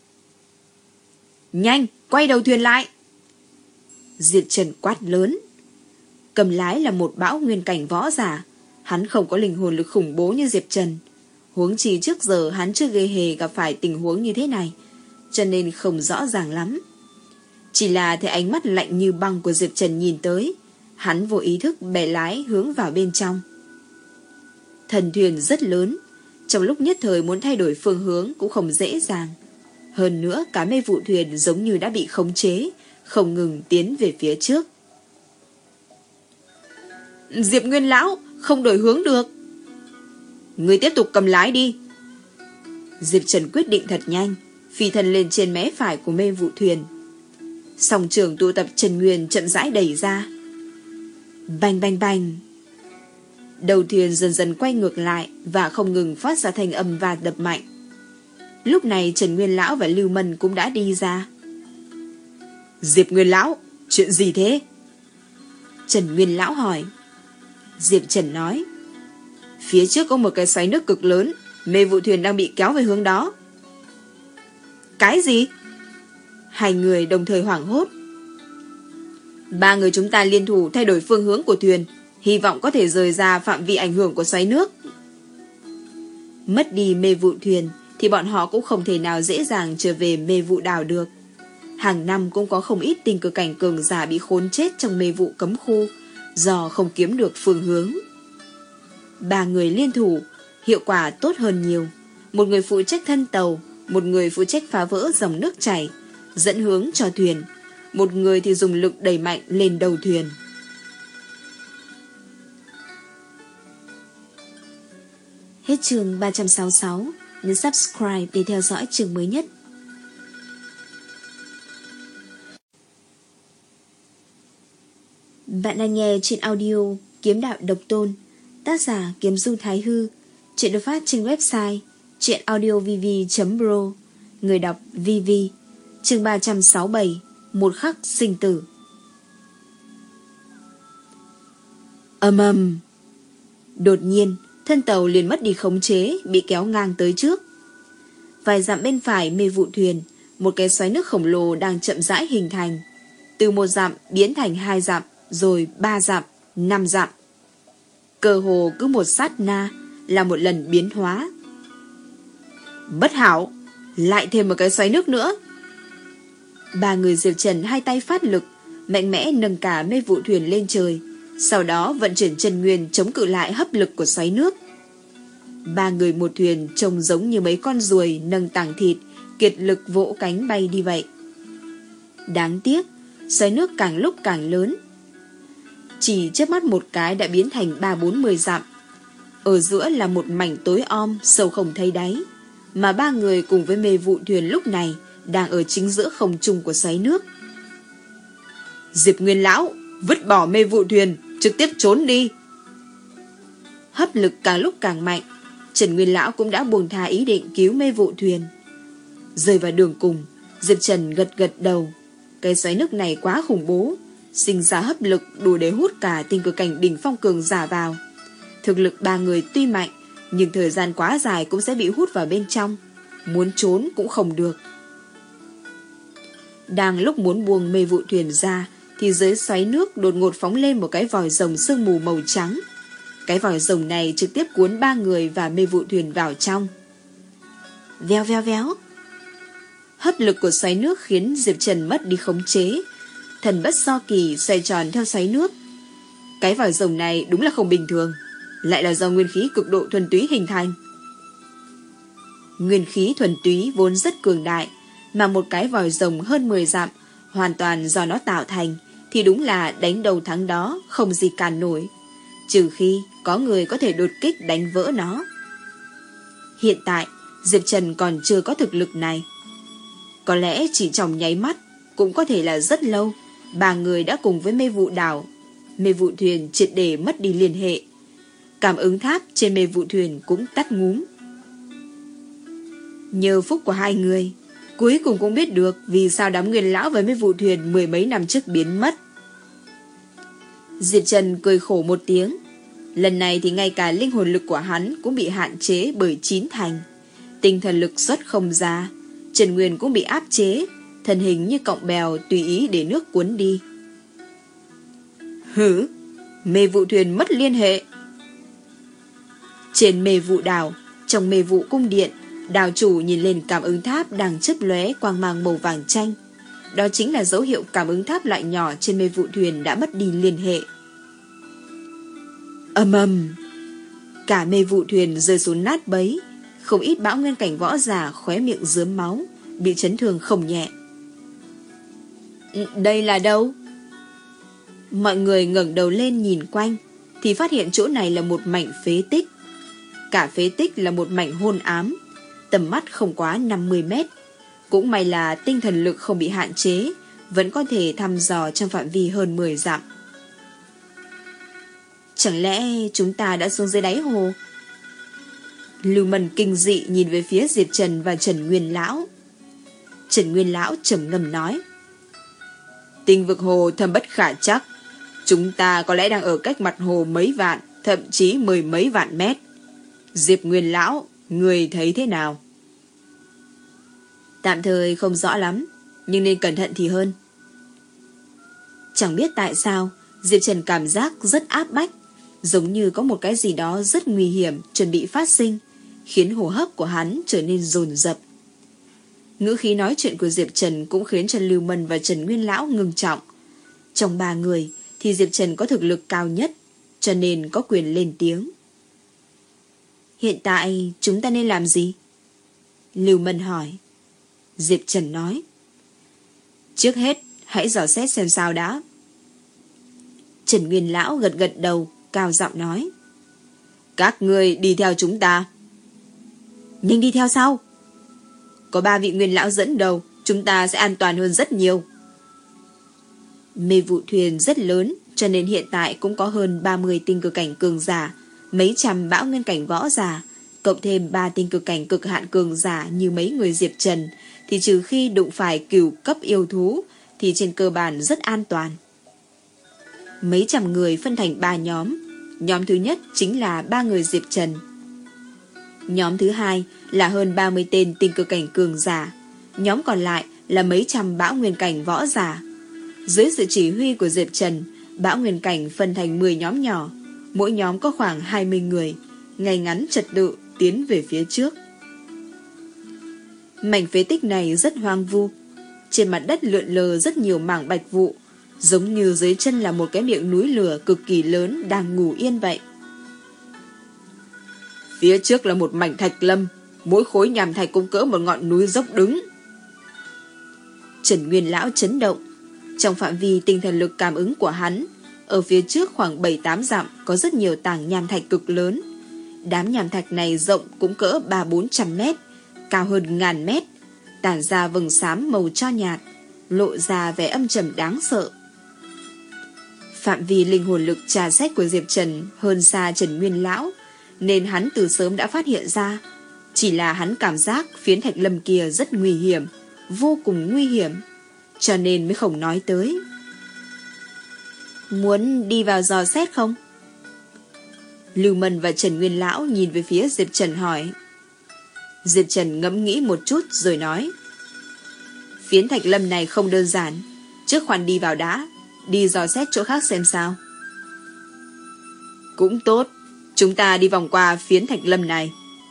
Nhanh, quay đầu thuyền lại! Diệp Trần quát lớn. Cầm lái là một bão nguyên cảnh võ giả. Hắn không có linh hồn lực khủng bố như Diệp Trần. Huống chi trước giờ hắn chưa ghê hề gặp phải tình huống như thế này, cho nên không rõ ràng lắm. Chỉ là thấy ánh mắt lạnh như băng của Diệp Trần nhìn tới, hắn vô ý thức bẻ lái hướng vào bên trong. Thần thuyền rất lớn, trong lúc nhất thời muốn thay đổi phương hướng cũng không dễ dàng. Hơn nữa cả mê vụ thuyền giống như đã bị khống chế, không ngừng tiến về phía trước. Diệp Nguyên Lão, không đổi hướng được. Người tiếp tục cầm lái đi. Diệp Trần quyết định thật nhanh, phi thân lên trên mé phải của mê vụ thuyền. Song trường tụ tập Trần Nguyên chậm rãi đẩy ra. Bành bành bành. Đầu thuyền dần dần quay ngược lại và không ngừng phát ra thanh âm và đập mạnh. Lúc này Trần Nguyên Lão và Lưu Mân cũng đã đi ra. Diệp Nguyên Lão, chuyện gì thế? Trần Nguyên Lão hỏi. Diệp Trần nói, phía trước có một cái xoáy nước cực lớn, mê vụ thuyền đang bị kéo về hướng đó. Cái gì? Hai người đồng thời hoảng hốt. Ba người chúng ta liên thủ thay đổi phương hướng của thuyền, hy vọng có thể rời ra phạm vi ảnh hưởng của xoáy nước. Mất đi mê vụ thuyền thì bọn họ cũng không thể nào dễ dàng trở về mê vụ đảo được. Hàng năm cũng có không ít tình cờ cảnh cường giả bị khốn chết trong mê vụ cấm khu do không kiếm được phương hướng. Ba người liên thủ, hiệu quả tốt hơn nhiều. Một người phụ trách thân tàu, một người phụ trách phá vỡ dòng nước chảy, dẫn hướng cho thuyền, một người thì dùng lực đẩy mạnh lên đầu thuyền. Hết chương ba trăm sáu mươi sáu, nhấn subscribe để theo dõi chương mới nhất. Bạn đang nghe trên audio Kiếm Đạo Độc Tôn, tác giả Kiếm Du Thái Hư, truyện được phát trên website truyệnaudiovv chấm pro, người đọc vê vê. Chương ba trăm sáu mươi bảy, một khắc sinh tử. Ầm ầm. Đột nhiên, thân tàu liền mất đi khống chế, bị kéo ngang tới trước. Vài dặm bên phải mê vụ thuyền, một cái xoáy nước khổng lồ đang chậm rãi hình thành. Từ một dặm biến thành hai dặm, rồi ba dặm, năm dặm. Cơ hồ cứ một sát na là một lần biến hóa. Bất hảo, lại thêm một cái xoáy nước nữa. Ba người Diệp Trần hai tay phát lực, mạnh mẽ nâng cả mê vụ thuyền lên trời, sau đó vận chuyển chân nguyên chống cự lại hấp lực của xoáy nước. Ba người một thuyền trông giống như mấy con ruồi nâng tảng thịt, kiệt lực vỗ cánh bay đi vậy. Đáng tiếc, xoáy nước càng lúc càng lớn. Chỉ chớp mắt một cái đã biến thành ba bốn mươi dặm. Ở giữa là một mảnh tối om, sâu không thấy đáy. Mà ba người cùng với mê vụ thuyền lúc này đang ở chính giữa không trung của xoáy nước. Diệp Nguyên lão, vứt bỏ mê vụ thuyền, trực tiếp trốn đi. Hấp lực càng lúc càng mạnh, Trần Nguyên lão cũng đã buông tha ý định cứu mê vụ thuyền. Rơi vào đường cùng, Diệp Trần gật gật đầu. Cái xoáy nước này quá khủng bố, sinh ra hấp lực đủ để hút cả tinh cực cảnh đỉnh phong cường giả vào. Thực lực ba người tuy mạnh, nhưng thời gian quá dài cũng sẽ bị hút vào bên trong, muốn trốn cũng không được. Đang lúc muốn buông mê vụ thuyền ra, thì dưới xoáy nước đột ngột phóng lên một cái vòi rồng sương mù màu trắng. Cái vòi rồng này trực tiếp cuốn ba người và mê vụ thuyền vào trong. Veo veo véo. Hấp lực của xoáy nước khiến Diệp Trần mất đi khống chế. Thần bất do kỳ xoay tròn theo xoáy nước. Cái vòi rồng này đúng là không bình thường, lại là do nguyên khí cực độ thuần túy hình thành. Nguyên khí thuần túy vốn rất cường đại, mà một cái vòi rồng hơn mười dặm hoàn toàn do nó tạo thành, thì đúng là đánh đầu thắng đó, không gì cản nổi, trừ khi có người có thể đột kích đánh vỡ nó. Hiện tại Diệp Trần còn chưa có thực lực này. Có lẽ chỉ trong nháy mắt, cũng có thể là rất lâu, ba người đã cùng với mê vụ đảo, mê vụ thuyền triệt để mất đi liên hệ. Cảm ứng tháp trên mê vụ thuyền cũng tắt ngúm. Nhờ phúc của hai người, cuối cùng cũng biết được vì sao đám Nguyên lão với mê vụ thuyền mười mấy năm trước biến mất. Diệp Trần cười khổ một tiếng. Lần này thì ngay cả linh hồn lực của hắn cũng bị hạn chế bởi chín thành. Tinh thần lực xuất không ra, Trần Nguyên cũng bị áp chế, thân hình như cọng bèo tùy ý để nước cuốn đi. Hử, mê vụ thuyền mất liên hệ. Trên mê vụ đảo, trong mê vụ cung điện, đảo chủ nhìn lên cảm ứng tháp đang chớp lóe quang mang màu vàng chanh. Đó chính là dấu hiệu cảm ứng tháp loại nhỏ trên mê vụ thuyền đã mất đi liên hệ. Ầm ầm, cả mê vụ thuyền rơi xuống nát bấy. Không ít bão nguyên cảnh võ giả khóe miệng rướm máu, bị chấn thương không nhẹ. Đây là đâu? Mọi người ngẩng đầu lên nhìn quanh, thì phát hiện chỗ này là một mảnh phế tích. Cả phế tích là một mảnh hôn ám, tầm mắt không quá năm mươi mét. Cũng may là tinh thần lực không bị hạn chế, vẫn có thể thăm dò trong phạm vi hơn mười dặm. Chẳng lẽ chúng ta đã xuống dưới đáy hồ? Lưu Mân kinh dị nhìn về phía Diệp Trần và Trần Nguyên lão. Trần Nguyên lão trầm ngâm nói: Tinh vực hồ thâm bất khả chắc, chúng ta có lẽ đang ở cách mặt hồ mấy vạn, thậm chí mười mấy vạn mét. Diệp Nguyên lão, người thấy thế nào? Tạm thời không rõ lắm, nhưng nên cẩn thận thì hơn. Chẳng biết tại sao Diệp Trần cảm giác rất áp bách, giống như có một cái gì đó rất nguy hiểm chuẩn bị phát sinh, khiến hô hấp của hắn trở nên dồn dập. Ngữ khí nói chuyện của Diệp Trần cũng khiến cho Lưu Mân và Trần Nguyên lão ngưng trọng. Trong ba người thì Diệp Trần có thực lực cao nhất, cho nên có quyền lên tiếng. Hiện tại chúng ta nên làm gì? Lưu Mân hỏi. Diệp Trần nói: Trước hết hãy dò xét xem sao đã. Trần Nguyên lão gật gật đầu, cao giọng nói: Các người đi theo chúng ta. Nhưng đi theo sau? Có ba vị Nguyên lão dẫn đầu, chúng ta sẽ an toàn hơn rất nhiều. Mê vụ thuyền rất lớn, cho nên hiện tại cũng có hơn ba mươi tinh cực cảnh cường giả, mấy trăm bão nguyên cảnh võ giả, cộng thêm ba tinh cực cảnh cực hạn cường giả như mấy người Diệp Trần, thì trừ khi đụng phải cửu cấp yêu thú, thì trên cơ bản rất an toàn. Mấy trăm người phân thành ba nhóm. Nhóm thứ nhất chính là ba người Diệp Trần. Nhóm thứ hai là hơn ba mươi tên tinh cực cảnh cường giả. Nhóm còn lại là mấy trăm bão nguyên cảnh võ giả. Dưới sự chỉ huy của Diệp Trần, bão nguyên cảnh phân thành mười nhóm nhỏ, mỗi nhóm có khoảng hai mươi người, ngay ngắn trật tự tiến về phía trước. Mảnh phế tích này rất hoang vu, trên mặt đất lượn lờ rất nhiều mảng bạch vụ, giống như dưới chân là một cái miệng núi lửa cực kỳ lớn đang ngủ yên vậy. Phía trước là một mảnh thạch lâm, mỗi khối nhàm thạch cũng cỡ một ngọn núi dốc đứng. Trần Nguyên Lão chấn động. Trong phạm vi tinh thần lực cảm ứng của hắn, ở phía trước khoảng bảy tám dặm có rất nhiều tảng nham thạch cực lớn. Đám nham thạch này rộng cũng cỡ ba bốn trăm mét, cao hơn ngàn mét, tản ra vầng xám màu cho nhạt, lộ ra vẻ âm trầm đáng sợ. Phạm vi linh hồn lực trà xét của Diệp Trần hơn xa Trần Nguyên Lão, nên hắn từ sớm đã phát hiện ra. Chỉ là hắn cảm giác phiến thạch lâm kia rất nguy hiểm, vô cùng nguy hiểm, cho nên mới không nói tới. Muốn đi vào dò xét không? Lưu Mân và Trần Nguyên Lão nhìn về phía Diệp Trần hỏi. Diệp Trần ngẫm nghĩ một chút rồi nói. Phiến thạch lâm này không đơn giản, trước khoan đi vào đã, đi dò xét chỗ khác xem sao. Cũng tốt, chúng ta đi vòng qua phiến thạch lâm này.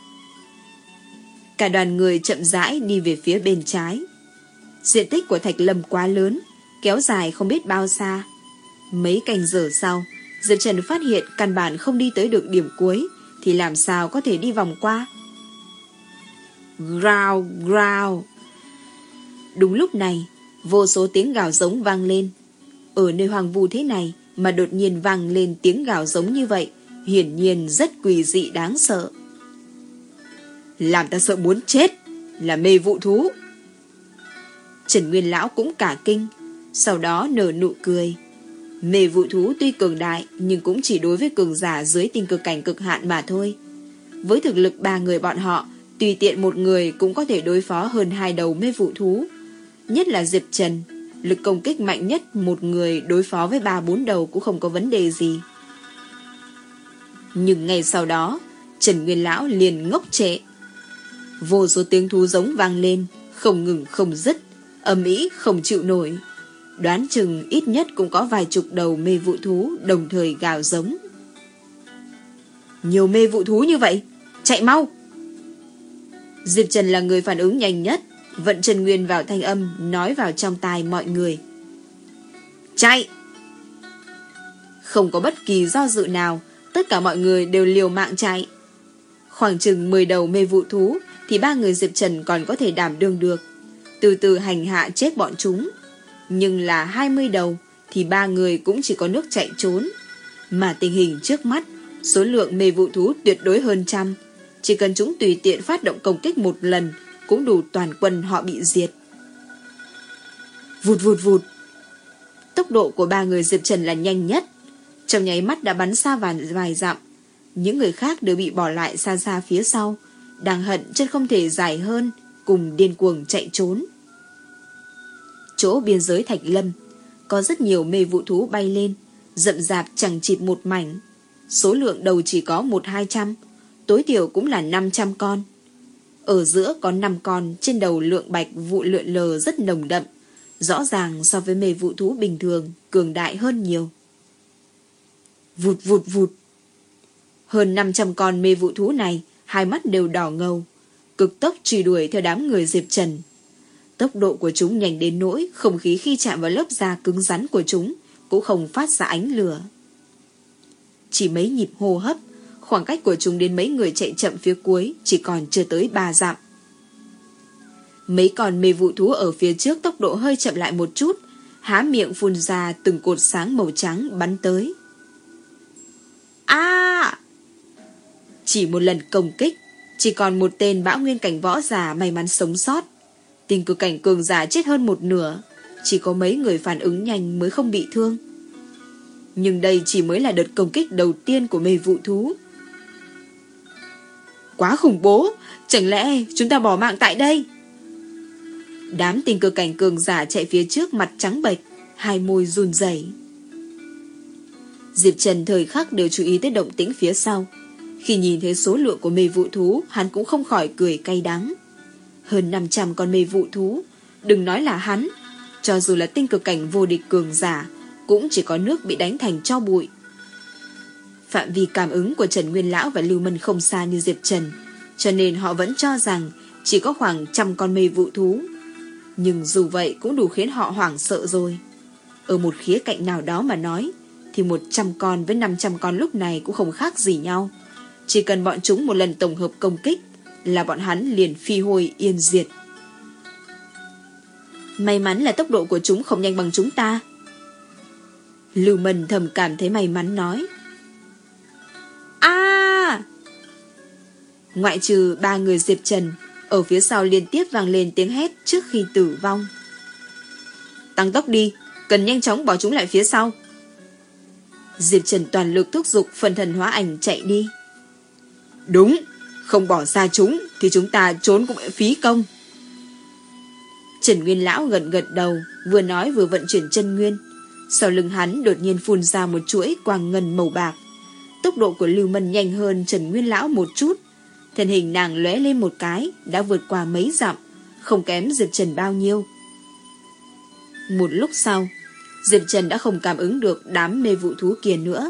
Cả đoàn người chậm rãi đi về phía bên trái. Diện tích của thạch lâm quá lớn, kéo dài không biết bao xa. Mấy canh giờ sau, Diệp Trần phát hiện căn bản không đi tới được điểm cuối, thì làm sao có thể đi vòng qua. Growl, growl. Đúng lúc này, vô số tiếng gào giống vang lên. Ở nơi hoang vu thế này mà đột nhiên vang lên tiếng gào giống như vậy, hiển nhiên rất quỷ dị đáng sợ. Làm ta sợ muốn chết, là mê vụ thú. Trần Nguyên Lão cũng cả kinh, sau đó nở nụ cười. Mê vụ thú tuy cường đại, nhưng cũng chỉ đối với cường giả dưới tinh cực cảnh cực hạn mà thôi. Với thực lực ba người bọn họ, tùy tiện một người cũng có thể đối phó hơn hai đầu mê vụ thú. Nhất là Diệp Trần, lực công kích mạnh nhất một người đối phó với ba bốn đầu cũng không có vấn đề gì. Nhưng ngay sau đó, Trần Nguyên Lão liền ngốc trệ. Vô số tiếng thú giống vang lên, không ngừng không dứt, ầm ĩ không chịu nổi. Đoán chừng ít nhất cũng có vài chục đầu mê vụ thú đồng thời gào giống. Nhiều mê vụ thú như vậy, chạy mau! Diệp Trần là người phản ứng nhanh nhất, vận Trần Nguyên vào thanh âm, nói vào trong tai mọi người. Chạy! Không có bất kỳ do dự nào, tất cả mọi người đều liều mạng chạy. Khoảng chừng mười đầu mê vụ thú thì ba người Diệp Trần còn có thể đảm đương được, từ từ hành hạ chết bọn chúng. Nhưng là hai mươi đầu thì ba người cũng chỉ có nước chạy trốn. Mà tình hình trước mắt, số lượng mê vụ thú tuyệt đối hơn trăm. Chỉ cần chúng tùy tiện phát động công kích một lần cũng đủ toàn quân họ bị diệt. Vụt vụt vụt. Tốc độ của ba người Diệp Trần là nhanh nhất, trong nháy mắt đã bắn xa vài, vài dặm. Những người khác đều bị bỏ lại xa xa phía sau, đang hận chân không thể dài hơn, cùng điên cuồng chạy trốn. Chỗ biên giới thạch lâm có rất nhiều mê vụ thú bay lên, rậm rạp chẳng chịt một mảnh. Số lượng đầu chỉ có một hai trăm, tối thiểu cũng là năm trăm con. Ở giữa có năm con, trên đầu lượng bạch vụ lượn lờ rất nồng đậm, rõ ràng so với mê vụ thú bình thường cường đại hơn nhiều. Vụt vụt vụt. Hơn năm trăm con mê vụ thú này, hai mắt đều đỏ ngầu, cực tốc truy đuổi theo đám người Diệp Trần. Tốc độ của chúng nhanh đến nỗi không khí khi chạm vào lớp da cứng rắn của chúng cũng không phát ra ánh lửa. Chỉ mấy nhịp hô hấp, khoảng cách của chúng đến mấy người chạy chậm phía cuối chỉ còn chưa tới ba dặm. Mấy con mê vụ thú ở phía trước tốc độ hơi chậm lại một chút, há miệng phun ra từng cột sáng màu trắng bắn tới. A! Chỉ một lần công kích, chỉ còn một tên bão nguyên cảnh võ giả may mắn sống sót. Tinh cực cảnh cường giả chết hơn một nửa, chỉ có mấy người phản ứng nhanh mới không bị thương. Nhưng đây chỉ mới là đợt công kích đầu tiên của mê vụ thú. Quá khủng bố, chẳng lẽ chúng ta bỏ mạng tại đây? Đám tinh cực cảnh cường giả chạy phía trước mặt trắng bệch, hai môi run rẩy. Diệp Trần thời khắc đều chú ý tới động tĩnh phía sau. Khi nhìn thấy số lượng của mê vụ thú, hắn cũng không khỏi cười cay đắng. Hơn năm trăm con mê vụ thú, đừng nói là hắn, cho dù là tinh cực cảnh vô địch cường giả, cũng chỉ có nước bị đánh thành tro bụi. Phạm vi cảm ứng của Trần Nguyên Lão và Lưu Mân không xa như Diệp Trần, cho nên họ vẫn cho rằng chỉ có khoảng trăm con mê vụ thú. Nhưng dù vậy cũng đủ khiến họ hoảng sợ rồi. Ở một khía cạnh nào đó mà nói, thì một trăm con với năm trăm con lúc này cũng không khác gì nhau. Chỉ cần bọn chúng một lần tổng hợp công kích là bọn hắn liền phi hôi yên diệt. May mắn là tốc độ của chúng không nhanh bằng chúng ta. Lưu Mân thầm cảm thấy may mắn nói. A! Ngoại trừ ba người Diệp Trần, ở phía sau liên tiếp vang lên tiếng hét trước khi tử vong. Tăng tốc đi, cần nhanh chóng bỏ chúng lại phía sau. Diệp Trần toàn lực thúc giục phần thần hóa ảnh chạy đi. Đúng, không bỏ xa chúng thì chúng ta trốn cũng phí công. Trần Nguyên Lão gật gật đầu, vừa nói vừa vận chuyển chân nguyên. Sau lưng hắn đột nhiên phun ra một chuỗi quang ngân màu bạc. Tốc độ của Lưu Mân nhanh hơn Trần Nguyên Lão một chút. Thân hình nàng lóe lên một cái, đã vượt qua mấy dặm, không kém Diệp Trần bao nhiêu. Một lúc sau, Diệp Trần đã không cảm ứng được đám mê vụ thú kia nữa.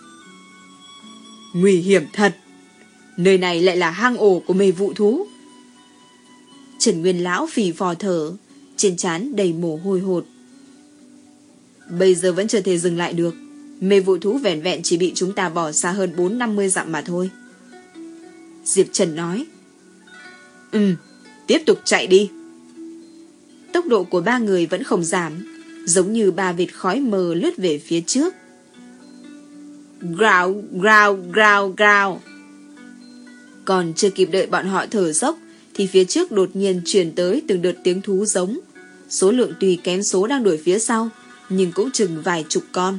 Nguy hiểm thật! Nơi này lại là hang ổ của mê vụ thú. Trần Nguyên Lão phì phò thở, trên trán đầy mồ hôi hột. Bây giờ vẫn chưa thể dừng lại được. Mê vụ thú vẻn vẹn chỉ bị chúng ta bỏ xa hơn bốn năm mươi dặm mà thôi. Diệp Trần nói. Ừ, tiếp tục chạy đi. Tốc độ của ba người vẫn không giảm, giống như ba vệt khói mờ lướt về phía trước. Growl, growl, growl, growl. Còn chưa kịp đợi bọn họ thở dốc, thì phía trước đột nhiên truyền tới từng đợt tiếng thú giống. Số lượng tùy kém số đang đuổi phía sau, nhưng cũng chừng vài chục con.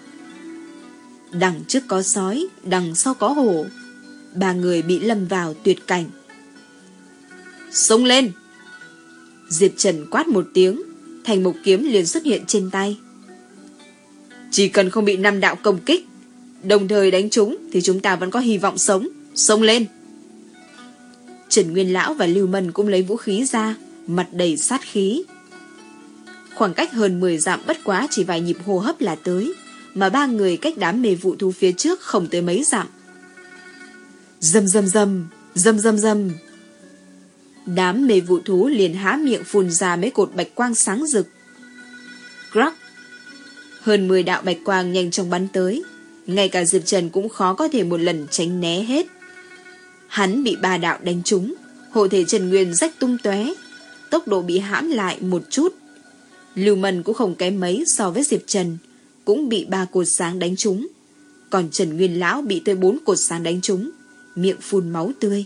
Đằng trước có sói, đằng sau có hổ. Ba người bị lâm vào tuyệt cảnh. Xông lên! Diệp Trần quát một tiếng, thành mộc kiếm liền xuất hiện trên tay. Chỉ cần không bị năm đạo công kích, đồng thời đánh chúng, thì chúng ta vẫn có hy vọng sống. Xông lên! Trần Nguyên Lão và Lưu Mân cũng lấy vũ khí ra, mặt đầy sát khí. Khoảng cách hơn mười dặm bất quá chỉ vài nhịp hô hấp là tới, mà ba người cách đám mê vụ thú phía trước không tới mấy dặm. Dầm dầm dầm, dầm dầm dầm. Đám mê vụ thú liền há miệng phun ra mấy cột bạch quang sáng rực. Crack! Hơn mười đạo bạch quang nhanh chóng bắn tới, ngay cả Diệp Trần cũng khó có thể một lần tránh né hết. Hắn bị ba đạo đánh trúng, hộ thể Trần Nguyên rách tung tóe, tốc độ bị hãm lại một chút. Lưu Mân cũng không kém mấy so với Diệp Trần, cũng bị ba cột sáng đánh trúng. Còn Trần Nguyên Lão bị tới bốn cột sáng đánh trúng, miệng phun máu tươi.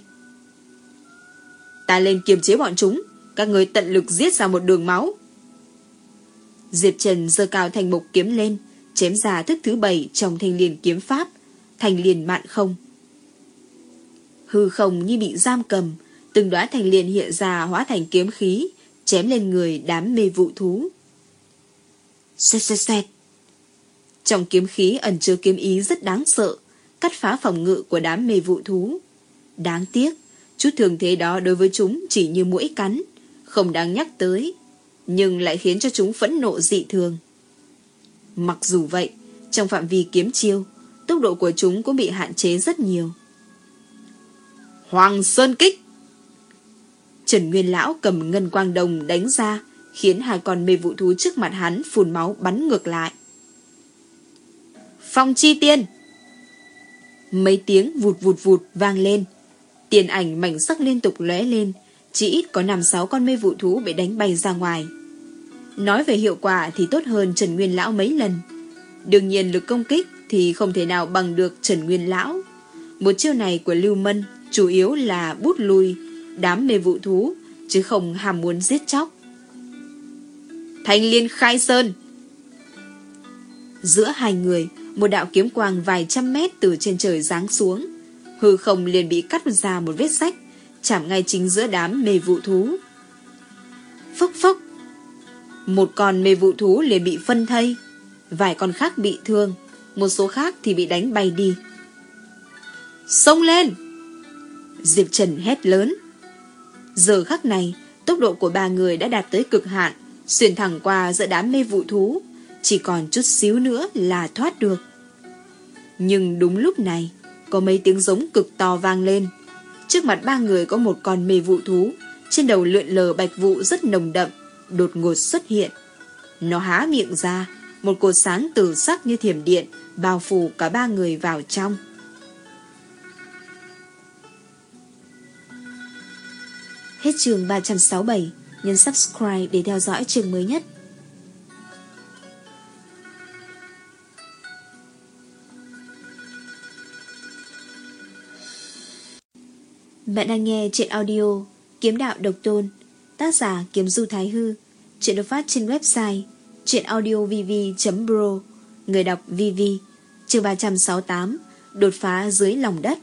Ta lên kiềm chế bọn chúng, các người tận lực giết ra một đường máu. Diệp Trần giơ cao thanh mộc kiếm lên, chém ra thức thứ bảy trong thanh liền kiếm pháp, thanh liền mạn không. Hư không như bị giam cầm, từng đóa thanh liền hiện ra hóa thành kiếm khí, chém lên người đám mê vụ thú. Xẹt xẹt xẹt. Trong kiếm khí ẩn chứa kiếm ý rất đáng sợ, cắt phá phòng ngự của đám mê vụ thú. Đáng tiếc, chút thương thế đó đối với chúng chỉ như muỗi cắn, không đáng nhắc tới, nhưng lại khiến cho chúng phẫn nộ dị thường. Mặc dù vậy, trong phạm vi kiếm chiêu, tốc độ của chúng cũng bị hạn chế rất nhiều. Hoàng Sơn Kích! Trần Nguyên Lão cầm ngân quang đồng đánh ra, khiến hai con mê vụ thú trước mặt hắn phun máu bắn ngược lại. Phong Chi Tiên! Mấy tiếng vụt vụt vụt vang lên, tiền ảnh mảnh sắc liên tục lóe lên, chỉ ít có năm sáu con mê vụ thú bị đánh bay ra ngoài. Nói về hiệu quả thì tốt hơn Trần Nguyên Lão mấy lần. Đương nhiên lực công kích thì không thể nào bằng được Trần Nguyên Lão. Một chiêu này của Lưu Mân chủ yếu là bút lui đám mê vụ thú, chứ không ham muốn giết chóc. Thanh Liên Khai Sơn! Giữa hai người, một đạo kiếm quang vài trăm mét từ trên trời giáng xuống, hư không liền bị cắt ra một vết rách, chạm ngay chính giữa đám mê vụ thú. Phốc phốc! Một con mê vụ thú liền bị phân thây, vài con khác bị thương, một số khác thì bị đánh bay đi. Xông lên! Diệp Trần hét lớn. Giờ khắc này, tốc độ của ba người đã đạt tới cực hạn, xuyên thẳng qua giữa đám mê vụ thú, chỉ còn chút xíu nữa là thoát được. Nhưng đúng lúc này, có mấy tiếng giống cực to vang lên. Trước mặt ba người có một con mê vụ thú, trên đầu lượn lờ bạch vụ rất nồng đậm, đột ngột xuất hiện. Nó há miệng ra, một cột sáng tử sắc như thiểm điện bao phủ cả ba người vào trong. Hết chương ba trăm sáu mươi bảy. Nhấn subscribe để theo dõi chương mới nhất. Bạn đang nghe truyện audio Kiếm Đạo Độc Tôn, tác giả Kiếm Du Thái Hư. Truyện được phát trên website truyệnaudiovv chấm pro. Người đọc vê vê. Chương ba trăm sáu mươi tám. Đột phá dưới lòng đất.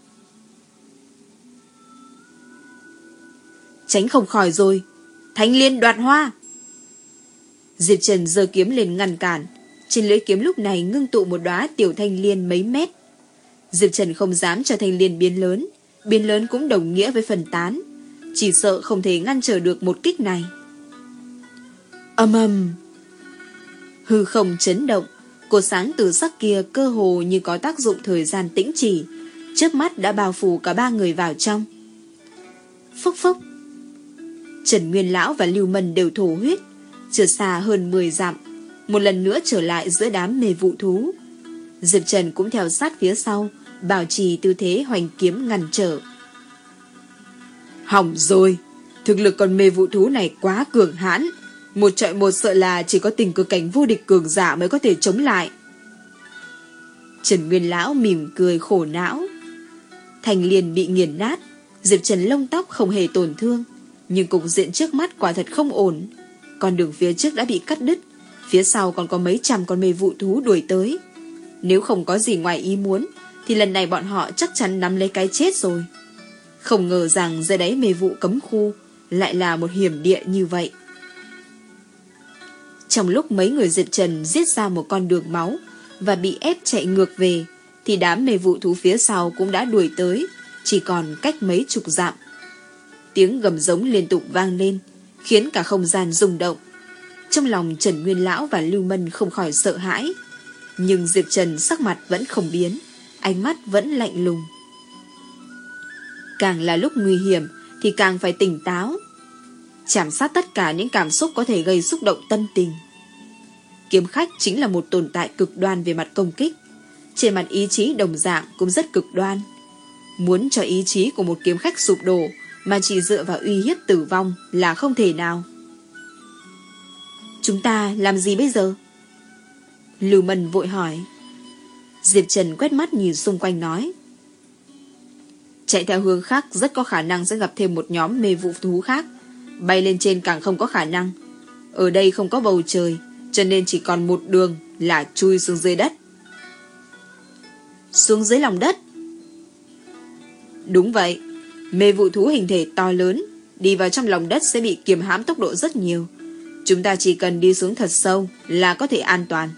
Tránh không khỏi rồi, Thanh Liên đoạt hoa. Diệp Trần giơ kiếm lên ngăn cản. Trên lưỡi kiếm lúc này ngưng tụ một đóa tiểu thanh liên mấy mét. Diệp Trần không dám cho thanh liên biến lớn. Biến lớn cũng đồng nghĩa với phần tán. Chỉ sợ không thể ngăn trở được một kích này. Ầm ầm. Hư không chấn động. Cột sáng từ sắc kia cơ hồ như có tác dụng thời gian tĩnh chỉ, chớp mắt đã bao phủ cả ba người vào trong. Phốc phốc. Trần Nguyên Lão và Lưu Mân đều thổ huyết, trượt xa hơn mười dặm, một lần nữa trở lại giữa đám mê vụ thú. Diệp Trần cũng theo sát phía sau, bảo trì tư thế hoành kiếm ngăn trở. Hỏng rồi, thực lực con mê vụ thú này quá cường hãn, một trọi một sợ là chỉ có tình cực cảnh vô địch cường giả mới có thể chống lại. Trần Nguyên Lão mỉm cười khổ não. Thành liền bị nghiền nát, Diệp Trần lông tóc không hề tổn thương, nhưng cục diện trước mắt quả thật không ổn. Con đường phía trước đã bị cắt đứt, phía sau còn có mấy trăm con mê vụ thú đuổi tới. Nếu không có gì ngoài ý muốn thì lần này bọn họ chắc chắn nắm lấy cái chết rồi. Không ngờ rằng dưới đáy mê vụ cấm khu lại là một hiểm địa như vậy. Trong lúc mấy người Diệp Trần giết ra một con đường máu và bị ép chạy ngược về, thì đám mê vụ thú phía sau cũng đã đuổi tới, chỉ còn cách mấy chục dặm. Tiếng gầm giống liên tục vang lên, khiến cả không gian rung động. Trong lòng Trần Nguyên Lão và Lưu Mân không khỏi sợ hãi. Nhưng Diệp Trần sắc mặt vẫn không biến, ánh mắt vẫn lạnh lùng. Càng là lúc nguy hiểm thì càng phải tỉnh táo, chảm sát tất cả những cảm xúc có thể gây xúc động tâm tình. Kiếm khách chính là một tồn tại cực đoan về mặt công kích, trên mặt ý chí đồng dạng cũng rất cực đoan. Muốn cho ý chí của một kiếm khách sụp đổ mà chỉ dựa vào uy hiếp tử vong là không thể nào. Chúng ta làm gì bây giờ? Lưu Mân vội hỏi. Diệp Trần quét mắt nhìn xung quanh nói. Chạy theo hướng khác rất có khả năng sẽ gặp thêm một nhóm mê vụ thú khác. Bay lên trên càng không có khả năng. Ở đây không có bầu trời, cho nên chỉ còn một đường là chui xuống dưới đất. Xuống dưới lòng đất? Đúng vậy. Mê vụ thú hình thể to lớn, đi vào trong lòng đất sẽ bị kiềm hãm tốc độ rất nhiều. Chúng ta chỉ cần đi xuống thật sâu là có thể an toàn.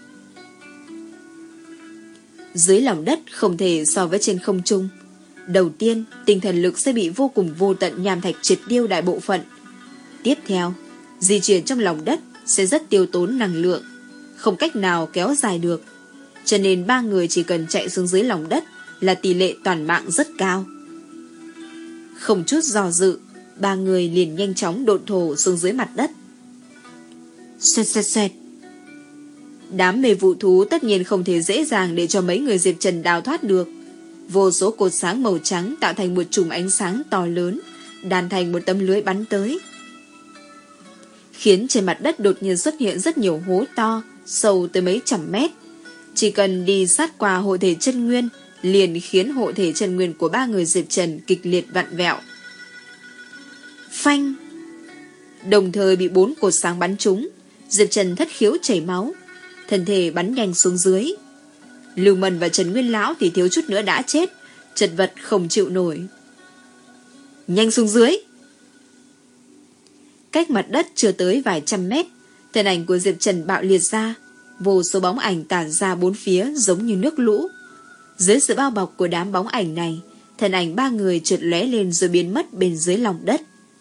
Dưới lòng đất không thể so với trên không trung. Đầu tiên, tinh thần lực sẽ bị vô cùng vô tận nham thạch triệt tiêu đại bộ phận. Tiếp theo, di chuyển trong lòng đất sẽ rất tiêu tốn năng lượng, không cách nào kéo dài được. Cho nên ba người chỉ cần chạy xuống dưới lòng đất là tỷ lệ toàn mạng rất cao. Không chút do dự, ba người liền nhanh chóng độn thổ xuống dưới mặt đất. Xoẹt xoẹt xoẹt. Đám mê vụ thú tất nhiên không thể dễ dàng để cho mấy người Diệp Trần đào thoát được. Vô số cột sáng màu trắng tạo thành một chùm ánh sáng to lớn, đan thành một tấm lưới bắn tới, khiến trên mặt đất đột nhiên xuất hiện rất nhiều hố to, sâu tới mấy trăm mét. Chỉ cần đi sát qua hộ thể chân nguyên, liền khiến hộ thể chân nguyên của ba người Diệp Trần kịch liệt vặn vẹo. Phanh! Đồng thời bị bốn cột sáng bắn trúng, Diệp Trần thất khiếu chảy máu, thân thể bắn nhanh xuống dưới. Lưu Mân và Trần Nguyên Lão thì thiếu chút nữa đã chết, chật vật không chịu nổi. Nhanh xuống dưới! Cách mặt đất chưa tới vài trăm mét, thân ảnh của Diệp Trần bạo liệt ra, vô số bóng ảnh tản ra bốn phía giống như nước lũ. Dưới sự bao bọc của đám bóng ảnh này, thân ảnh ba người trượt lóe lên rồi biến mất bên dưới lòng đất.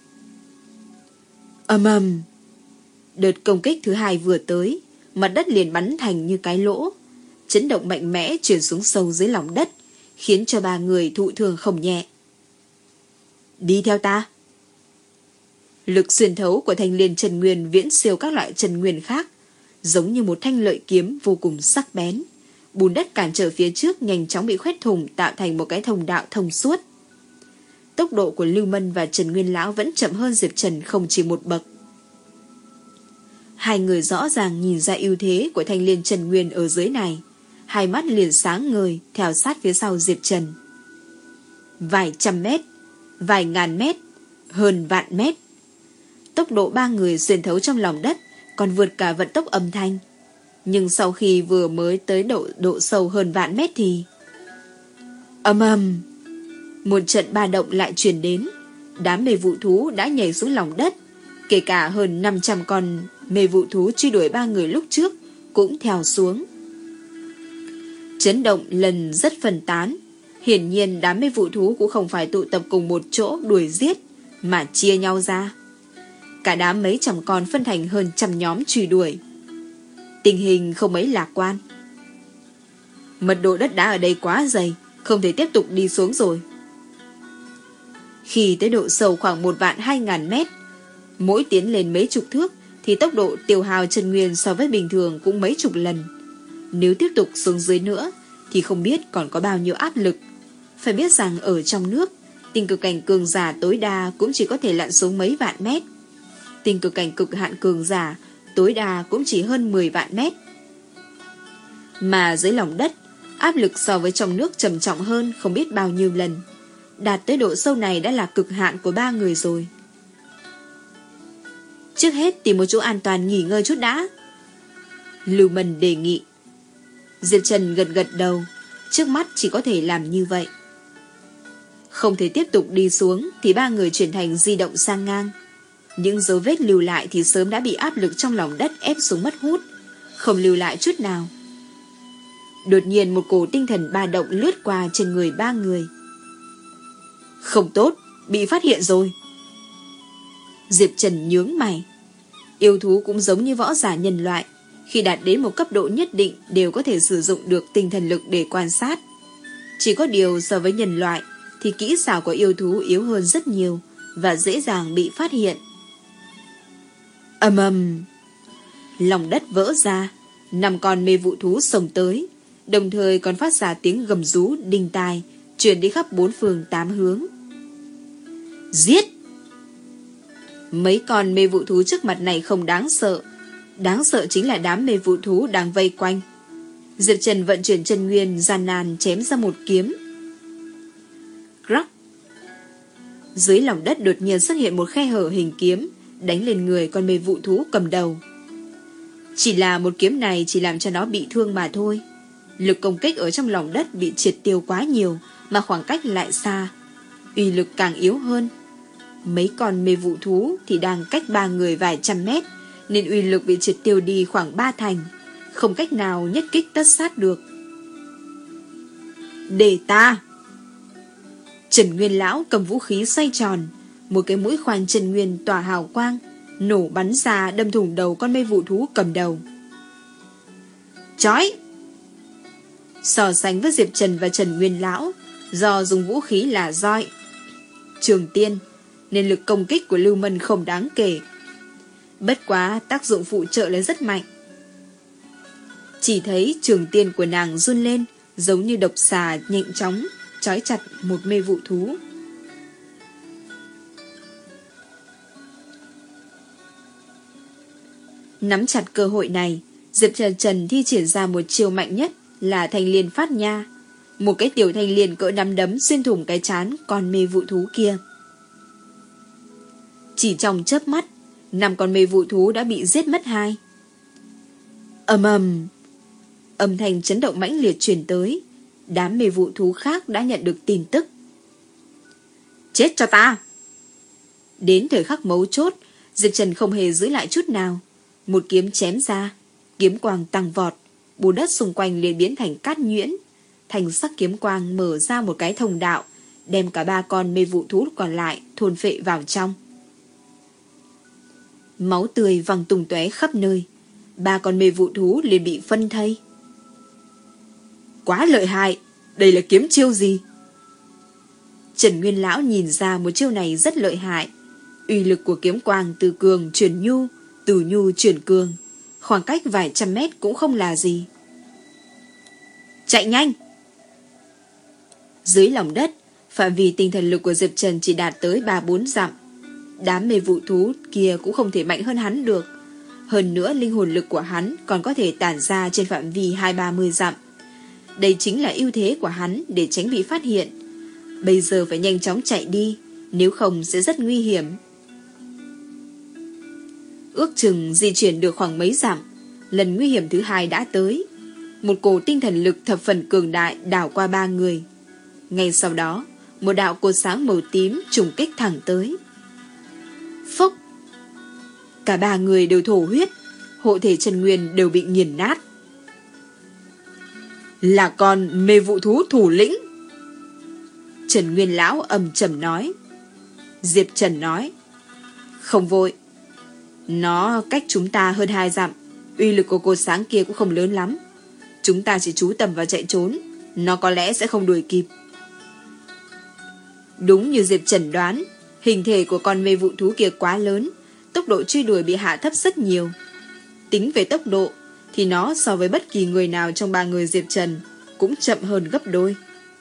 Ầm ầm! Đợt công kích thứ hai vừa tới, mặt đất liền bắn thành như cái lỗ, chấn động mạnh mẽ truyền xuống sâu dưới lòng đất, khiến cho ba người thụ thương không nhẹ. Đi theo ta! Lực xuyên thấu của thanh liên chân nguyên viễn siêu các loại chân nguyên khác, giống như một thanh lợi kiếm vô cùng sắc bén. Bùn đất cản trở phía trước nhanh chóng bị khoét thủng, tạo thành một cái thông đạo thông suốt. Tốc độ của Lưu Mân và Trần Nguyên Lão vẫn chậm hơn Diệp Trần không chỉ một bậc. Hai người rõ ràng nhìn ra ưu thế của thanh liên Trần Nguyên ở dưới này, hai mắt liền sáng ngời theo sát phía sau Diệp Trần. Vài trăm mét, vài ngàn mét, hơn vạn mét. Tốc độ ba người xuyên thấu trong lòng đất còn vượt cả vận tốc âm thanh. Nhưng sau khi vừa mới tới độ độ sâu hơn vạn mét thì ầm ầm, một trận ba động lại truyền đến. Đám mê vụ thú đã nhảy xuống lòng đất, kể cả hơn năm trăm con mê vụ thú truy đuổi ba người lúc trước cũng theo xuống. Chấn động lần rất phân tán. Hiển nhiên đám mê vụ thú cũng không phải tụ tập cùng một chỗ đuổi giết, mà chia nhau ra. Cả đám mấy trăm con phân thành hơn trăm nhóm truy đuổi. Tình hình không mấy lạc quan. Mật độ đất đá ở đây quá dày, không thể tiếp tục đi xuống rồi. Khi tới độ sâu khoảng một vạn hai ngàn mét, mỗi tiến lên mấy chục thước thì tốc độ tiêu hao chân nguyên so với bình thường cũng mấy chục lần. Nếu tiếp tục xuống dưới nữa thì không biết còn có bao nhiêu áp lực. Phải biết rằng ở trong nước, tinh cực cảnh cường giả tối đa cũng chỉ có thể lặn xuống mấy vạn mét. Tinh cực cảnh cực hạn cường giả tối đa cũng chỉ hơn mười vạn mét. Mà dưới lòng đất, áp lực so với trong nước trầm trọng hơn không biết bao nhiêu lần. Đạt tới độ sâu này đã là cực hạn của ba người rồi. Trước hết tìm một chỗ an toàn nghỉ ngơi chút đã, Lưu Mân đề nghị. Diệp Trần gật gật đầu, trước mắt chỉ có thể làm như vậy. Không thể tiếp tục đi xuống thì ba người chuyển thành di động sang ngang. Những dấu vết lưu lại thì sớm đã bị áp lực trong lòng đất ép xuống mất hút, không lưu lại chút nào. Đột nhiên một cổ tinh thần ba động lướt qua trên người ba người. Không tốt, bị phát hiện rồi. Diệp Trần nhướng mày. Yêu thú cũng giống như võ giả nhân loại, khi đạt đến một cấp độ nhất định đều có thể sử dụng được tinh thần lực để quan sát. Chỉ có điều so với nhân loại thì kỹ xảo của yêu thú yếu hơn rất nhiều và dễ dàng bị phát hiện. Ầm ầm, lòng đất vỡ ra, năm con mê vụ thú xông tới, đồng thời còn phát ra tiếng gầm rú đinh tai, truyền đi khắp bốn phương tám hướng. Giết! Mấy con mê vụ thú trước mặt này không đáng sợ, đáng sợ chính là đám mê vụ thú đang vây quanh. Diệp Trần vận chuyển chân nguyên gian nan chém ra một kiếm. Rắc! Dưới lòng đất đột nhiên xuất hiện một khe hở hình kiếm, đánh lên người con mê vụ thú cầm đầu. Chỉ là một kiếm này chỉ làm cho nó bị thương mà thôi. Lực công kích ở trong lòng đất bị triệt tiêu quá nhiều, mà khoảng cách lại xa, uy lực càng yếu hơn. Mấy con mê vụ thú thì đang cách ba người vài trăm mét, nên uy lực bị triệt tiêu đi khoảng ba thành, không cách nào nhất kích tất sát được. Để ta! Trần Nguyên Lão cầm vũ khí xoay tròn, một cái mũi khoan Trần Nguyên tỏa hào quang, nổ bắn ra đâm thủng đầu con mê vụ thú cầm đầu. Chói! So sánh với Diệp Trần và Trần Nguyên Lão, do dùng vũ khí là roi, trường tiên, nên lực công kích của Lưu Mân không đáng kể. Bất quá tác dụng phụ trợ lại rất mạnh. Chỉ thấy trường tiên của nàng run lên, giống như độc xà nhanh chóng trói chặt một mê vụ thú. Nắm chặt cơ hội này, Diệp Trần Trần thi triển ra một chiêu mạnh nhất là thanh liên phát nha. Một cái tiểu thanh liên cỡ nắm đấm xuyên thủng cái trán con mê vụ thú kia. Chỉ trong chớp mắt, năm con mê vụ thú đã bị giết mất hai. Ầm ầm, âm thanh chấn động mãnh liệt truyền tới. Đám mê vụ thú khác đã nhận được tin tức. Chết cho ta! Đến thời khắc mấu chốt, Diệp Trần không hề giữ lại chút nào. Một kiếm chém ra, kiếm quang tăng vọt, bùn đất xung quanh liền biến thành cát nhuyễn. Thành sắc kiếm quang mở ra một cái thông đạo, đem cả ba con mê vụ thú còn lại thôn phệ vào trong. Máu tươi văng tung tóe khắp nơi, ba con mê vụ thú liền bị phân thây. Quá lợi hại, đây là kiếm chiêu gì? Trần Nguyên Lão nhìn ra một chiêu này rất lợi hại. Uy lực của kiếm quang từ cường chuyển nhu, từ nhu chuyển cường, khoảng cách vài trăm mét cũng không là gì. Chạy nhanh! Dưới lòng đất, phạm vi tinh thần lực của Diệp Trần chỉ đạt tới ba bốn dặm. Đám mê vụ thú kia cũng không thể mạnh hơn hắn được. Hơn nữa linh hồn lực của hắn còn có thể tản ra trên phạm vi hai ba mươi dặm. Đây chính là ưu thế của hắn để tránh bị phát hiện. Bây giờ phải nhanh chóng chạy đi, nếu không sẽ rất nguy hiểm. Ước chừng di chuyển được khoảng mấy dặm, lần nguy hiểm thứ hai đã tới. Một cổ tinh thần lực thập phần cường đại đảo qua ba người. Ngay sau đó, một đạo cột sáng màu tím trùng kích thẳng tới. Phốc! Cả ba người đều thổ huyết, hộ thể chân nguyên đều bị nghiền nát. Là con mê vụ thú thủ lĩnh. Trần Nguyên Lão ầm trầm nói. Diệp Trần nói. Không vội. Nó cách chúng ta hơn hai dặm. Uy lực của cột sáng kia cũng không lớn lắm. Chúng ta chỉ chú tâm vào chạy trốn. Nó có lẽ sẽ không đuổi kịp. Đúng như Diệp Trần đoán, hình thể của con mê vụ thú kia quá lớn, tốc độ truy đuổi bị hạ thấp rất nhiều. Tính về tốc độ thì nó so với bất kỳ người nào trong ba người Diệp Trần cũng chậm hơn gấp đôi.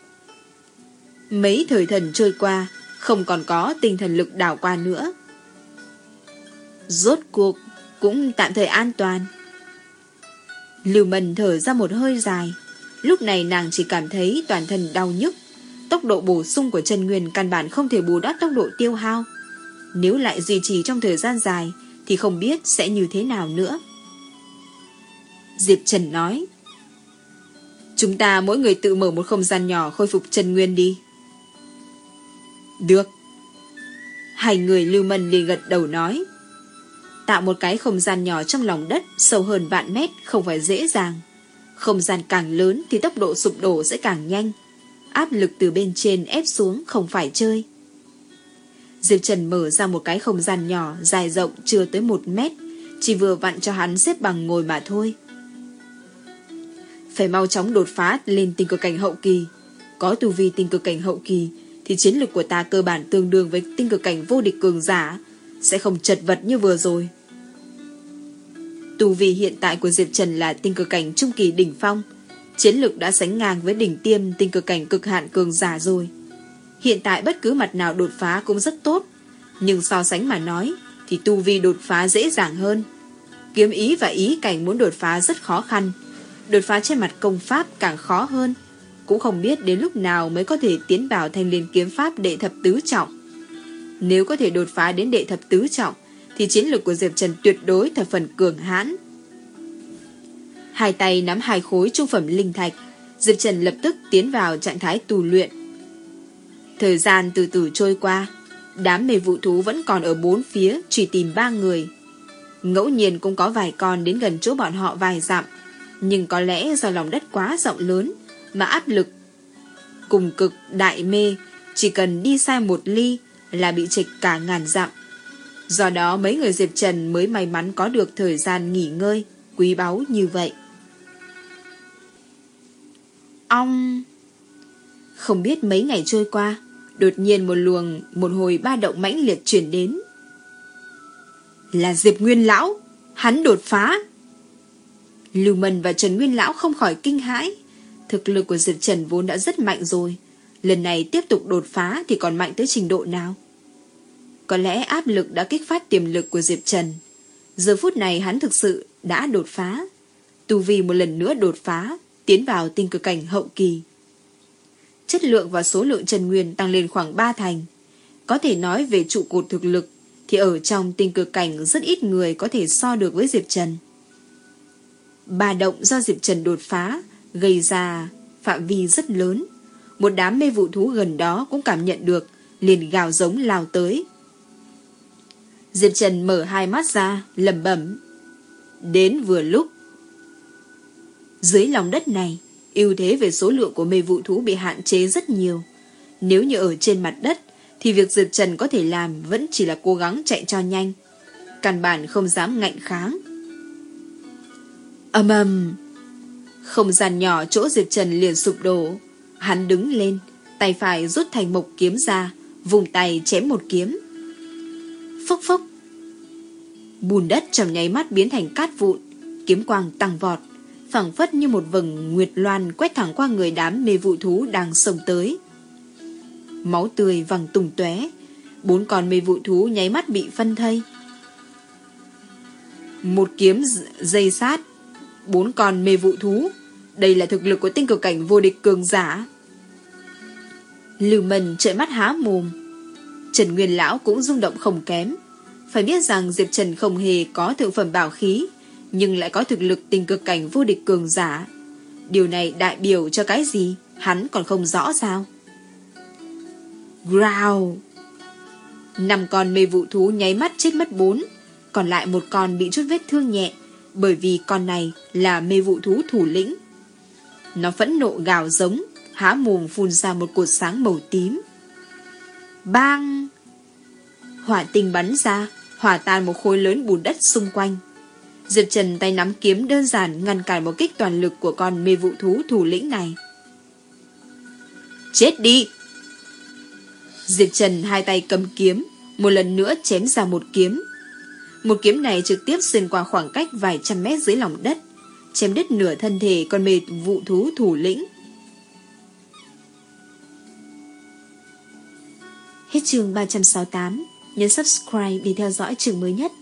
Mấy thời thần trôi qua, không còn có tinh thần lực đảo qua nữa. Rốt cuộc cũng tạm thời an toàn. Lưu Mân thở ra một hơi dài. Lúc này nàng chỉ cảm thấy toàn thân đau nhức. Tốc độ bổ sung của chân nguyên căn bản không thể bù đắp tốc độ tiêu hao. Nếu lại duy trì trong thời gian dài thì không biết sẽ như thế nào nữa. Diệp Trần nói. Chúng ta mỗi người tự mở một không gian nhỏ khôi phục chân nguyên đi. Được. Hai người Lưu Mân liền gật đầu nói. Tạo một cái không gian nhỏ trong lòng đất sâu hơn vạn mét không phải dễ dàng. Không gian càng lớn thì tốc độ sụp đổ sẽ càng nhanh. Áp lực từ bên trên ép xuống không phải chơi. Diệp Trần mở ra một cái không gian nhỏ dài rộng chưa tới một mét, chỉ vừa vặn cho hắn xếp bằng ngồi mà thôi. Phải mau chóng đột phá lên tinh cực cảnh hậu kỳ. Có tu vi tinh cực cảnh hậu kỳ thì chiến lực của ta cơ bản tương đương với tinh cực cảnh vô địch cường giả, sẽ không chật vật như vừa rồi. Tu vi hiện tại của Diệp Trần là tinh cực cảnh trung kỳ đỉnh phong, chiến lực đã sánh ngang với đỉnh tiêm tinh cực cảnh cực hạn cường giả rồi. Hiện tại bất cứ mặt nào đột phá cũng rất tốt, nhưng so sánh mà nói thì tu vi đột phá dễ dàng hơn. Kiếm ý và ý cảnh muốn đột phá rất khó khăn, đột phá trên mặt công pháp càng khó hơn. Cũng không biết đến lúc nào mới có thể tiến vào thanh liên kiếm pháp đệ thập tứ trọng. Nếu có thể đột phá đến đệ thập tứ trọng thì chiến lược của Diệp Trần tuyệt đối thập phần cường hãn. Hai tay nắm hai khối trung phẩm linh thạch, Diệp Trần lập tức tiến vào trạng thái tu luyện. Thời gian từ từ trôi qua, đám mê vụ thú vẫn còn ở bốn phía truy tìm ba người. Ngẫu nhiên cũng có vài con đến gần chỗ bọn họ vài dặm, nhưng có lẽ do lòng đất quá rộng lớn mà áp lực cùng cực đại mê, chỉ cần đi sai một ly là bị chệch cả ngàn dặm. Do đó mấy người Diệp Trần mới may mắn có được thời gian nghỉ ngơi quý báu như vậy. Ong! Không biết mấy ngày trôi qua, đột nhiên một luồng, một hồi ba động mãnh liệt chuyển đến. Là Diệp Nguyên Lão, hắn đột phá. Lưu Mân và Trần Nguyên Lão không khỏi kinh hãi. Thực lực của Diệp Trần vốn đã rất mạnh rồi, lần này tiếp tục đột phá thì còn mạnh tới trình độ nào? Có lẽ áp lực đã kích phát tiềm lực của Diệp Trần. Giờ phút này hắn thực sự đã đột phá, tu vi một lần nữa đột phá, tiến vào tinh cực cảnh hậu kỳ. Chất lượng và số lượng chân nguyên tăng lên khoảng ba thành. Có thể nói về trụ cột thực lực thì ở trong tinh cực cảnh rất ít người có thể so được với Diệp Trần. Ba động do Diệp Trần đột phá gây ra phạm vi rất lớn. Một đám mê vụ thú gần đó cũng cảm nhận được, liền gào giống lao tới. Diệp Trần mở hai mắt ra, lẩm bẩm: đến vừa lúc. Dưới lòng đất này, ưu thế về số lượng của mê vụ thú bị hạn chế rất nhiều. Nếu như ở trên mặt đất thì việc Diệp Trần có thể làm vẫn chỉ là cố gắng chạy cho nhanh, căn bản không dám ngạnh kháng. Ầm ầm, không gian nhỏ chỗ Diệp Trần liền sụp đổ. Hắn đứng lên, tay phải rút thành mộc kiếm ra, vùng tay chém một kiếm. Phốc phốc, bùn đất trong nháy mắt biến thành cát vụn, kiếm quang tăng vọt, phảng phất như một vầng nguyệt loan quét thẳng qua người đám mê vụ thú đang xông tới. Máu tươi văng tung tóe, bốn con mê vụ thú nháy mắt bị phân thây. Một kiếm dây sát bốn con mê vụ thú, đây là thực lực của tinh cực cảnh vô địch cường giả. Lưu Mân trợn mắt há mồm. Trần Nguyên lão cũng rung động không kém. Phải biết rằng Diệp Trần không hề có thượng phẩm bảo khí, nhưng lại có thực lực tinh cực cảnh vô địch cường giả. Điều này đại biểu cho cái gì, hắn còn không rõ sao? Growl. Năm con mê vụ thú nháy mắt chết mất bốn, còn lại một con bị chút vết thương nhẹ, bởi vì con này là mê vụ thú thủ lĩnh. Nó phẫn nộ gào giống, há mồm phun ra một cột sáng màu tím. Bang! Hỏa tinh bắn ra, hỏa tan một khối lớn bùn đất xung quanh. Diệp Trần tay nắm kiếm đơn giản ngăn cản một kích toàn lực của con mê vụ thú thủ lĩnh này. Chết đi! Diệp Trần hai tay cầm kiếm, một lần nữa chém ra một kiếm. Một kiếm này trực tiếp xuyên qua khoảng cách vài trăm mét dưới lòng đất, chém đứt nửa thân thể con mê vụ thú thủ lĩnh. Hết chương ba trăm sáu mươi tám. Nhấn subscribe để theo dõi chương mới nhất.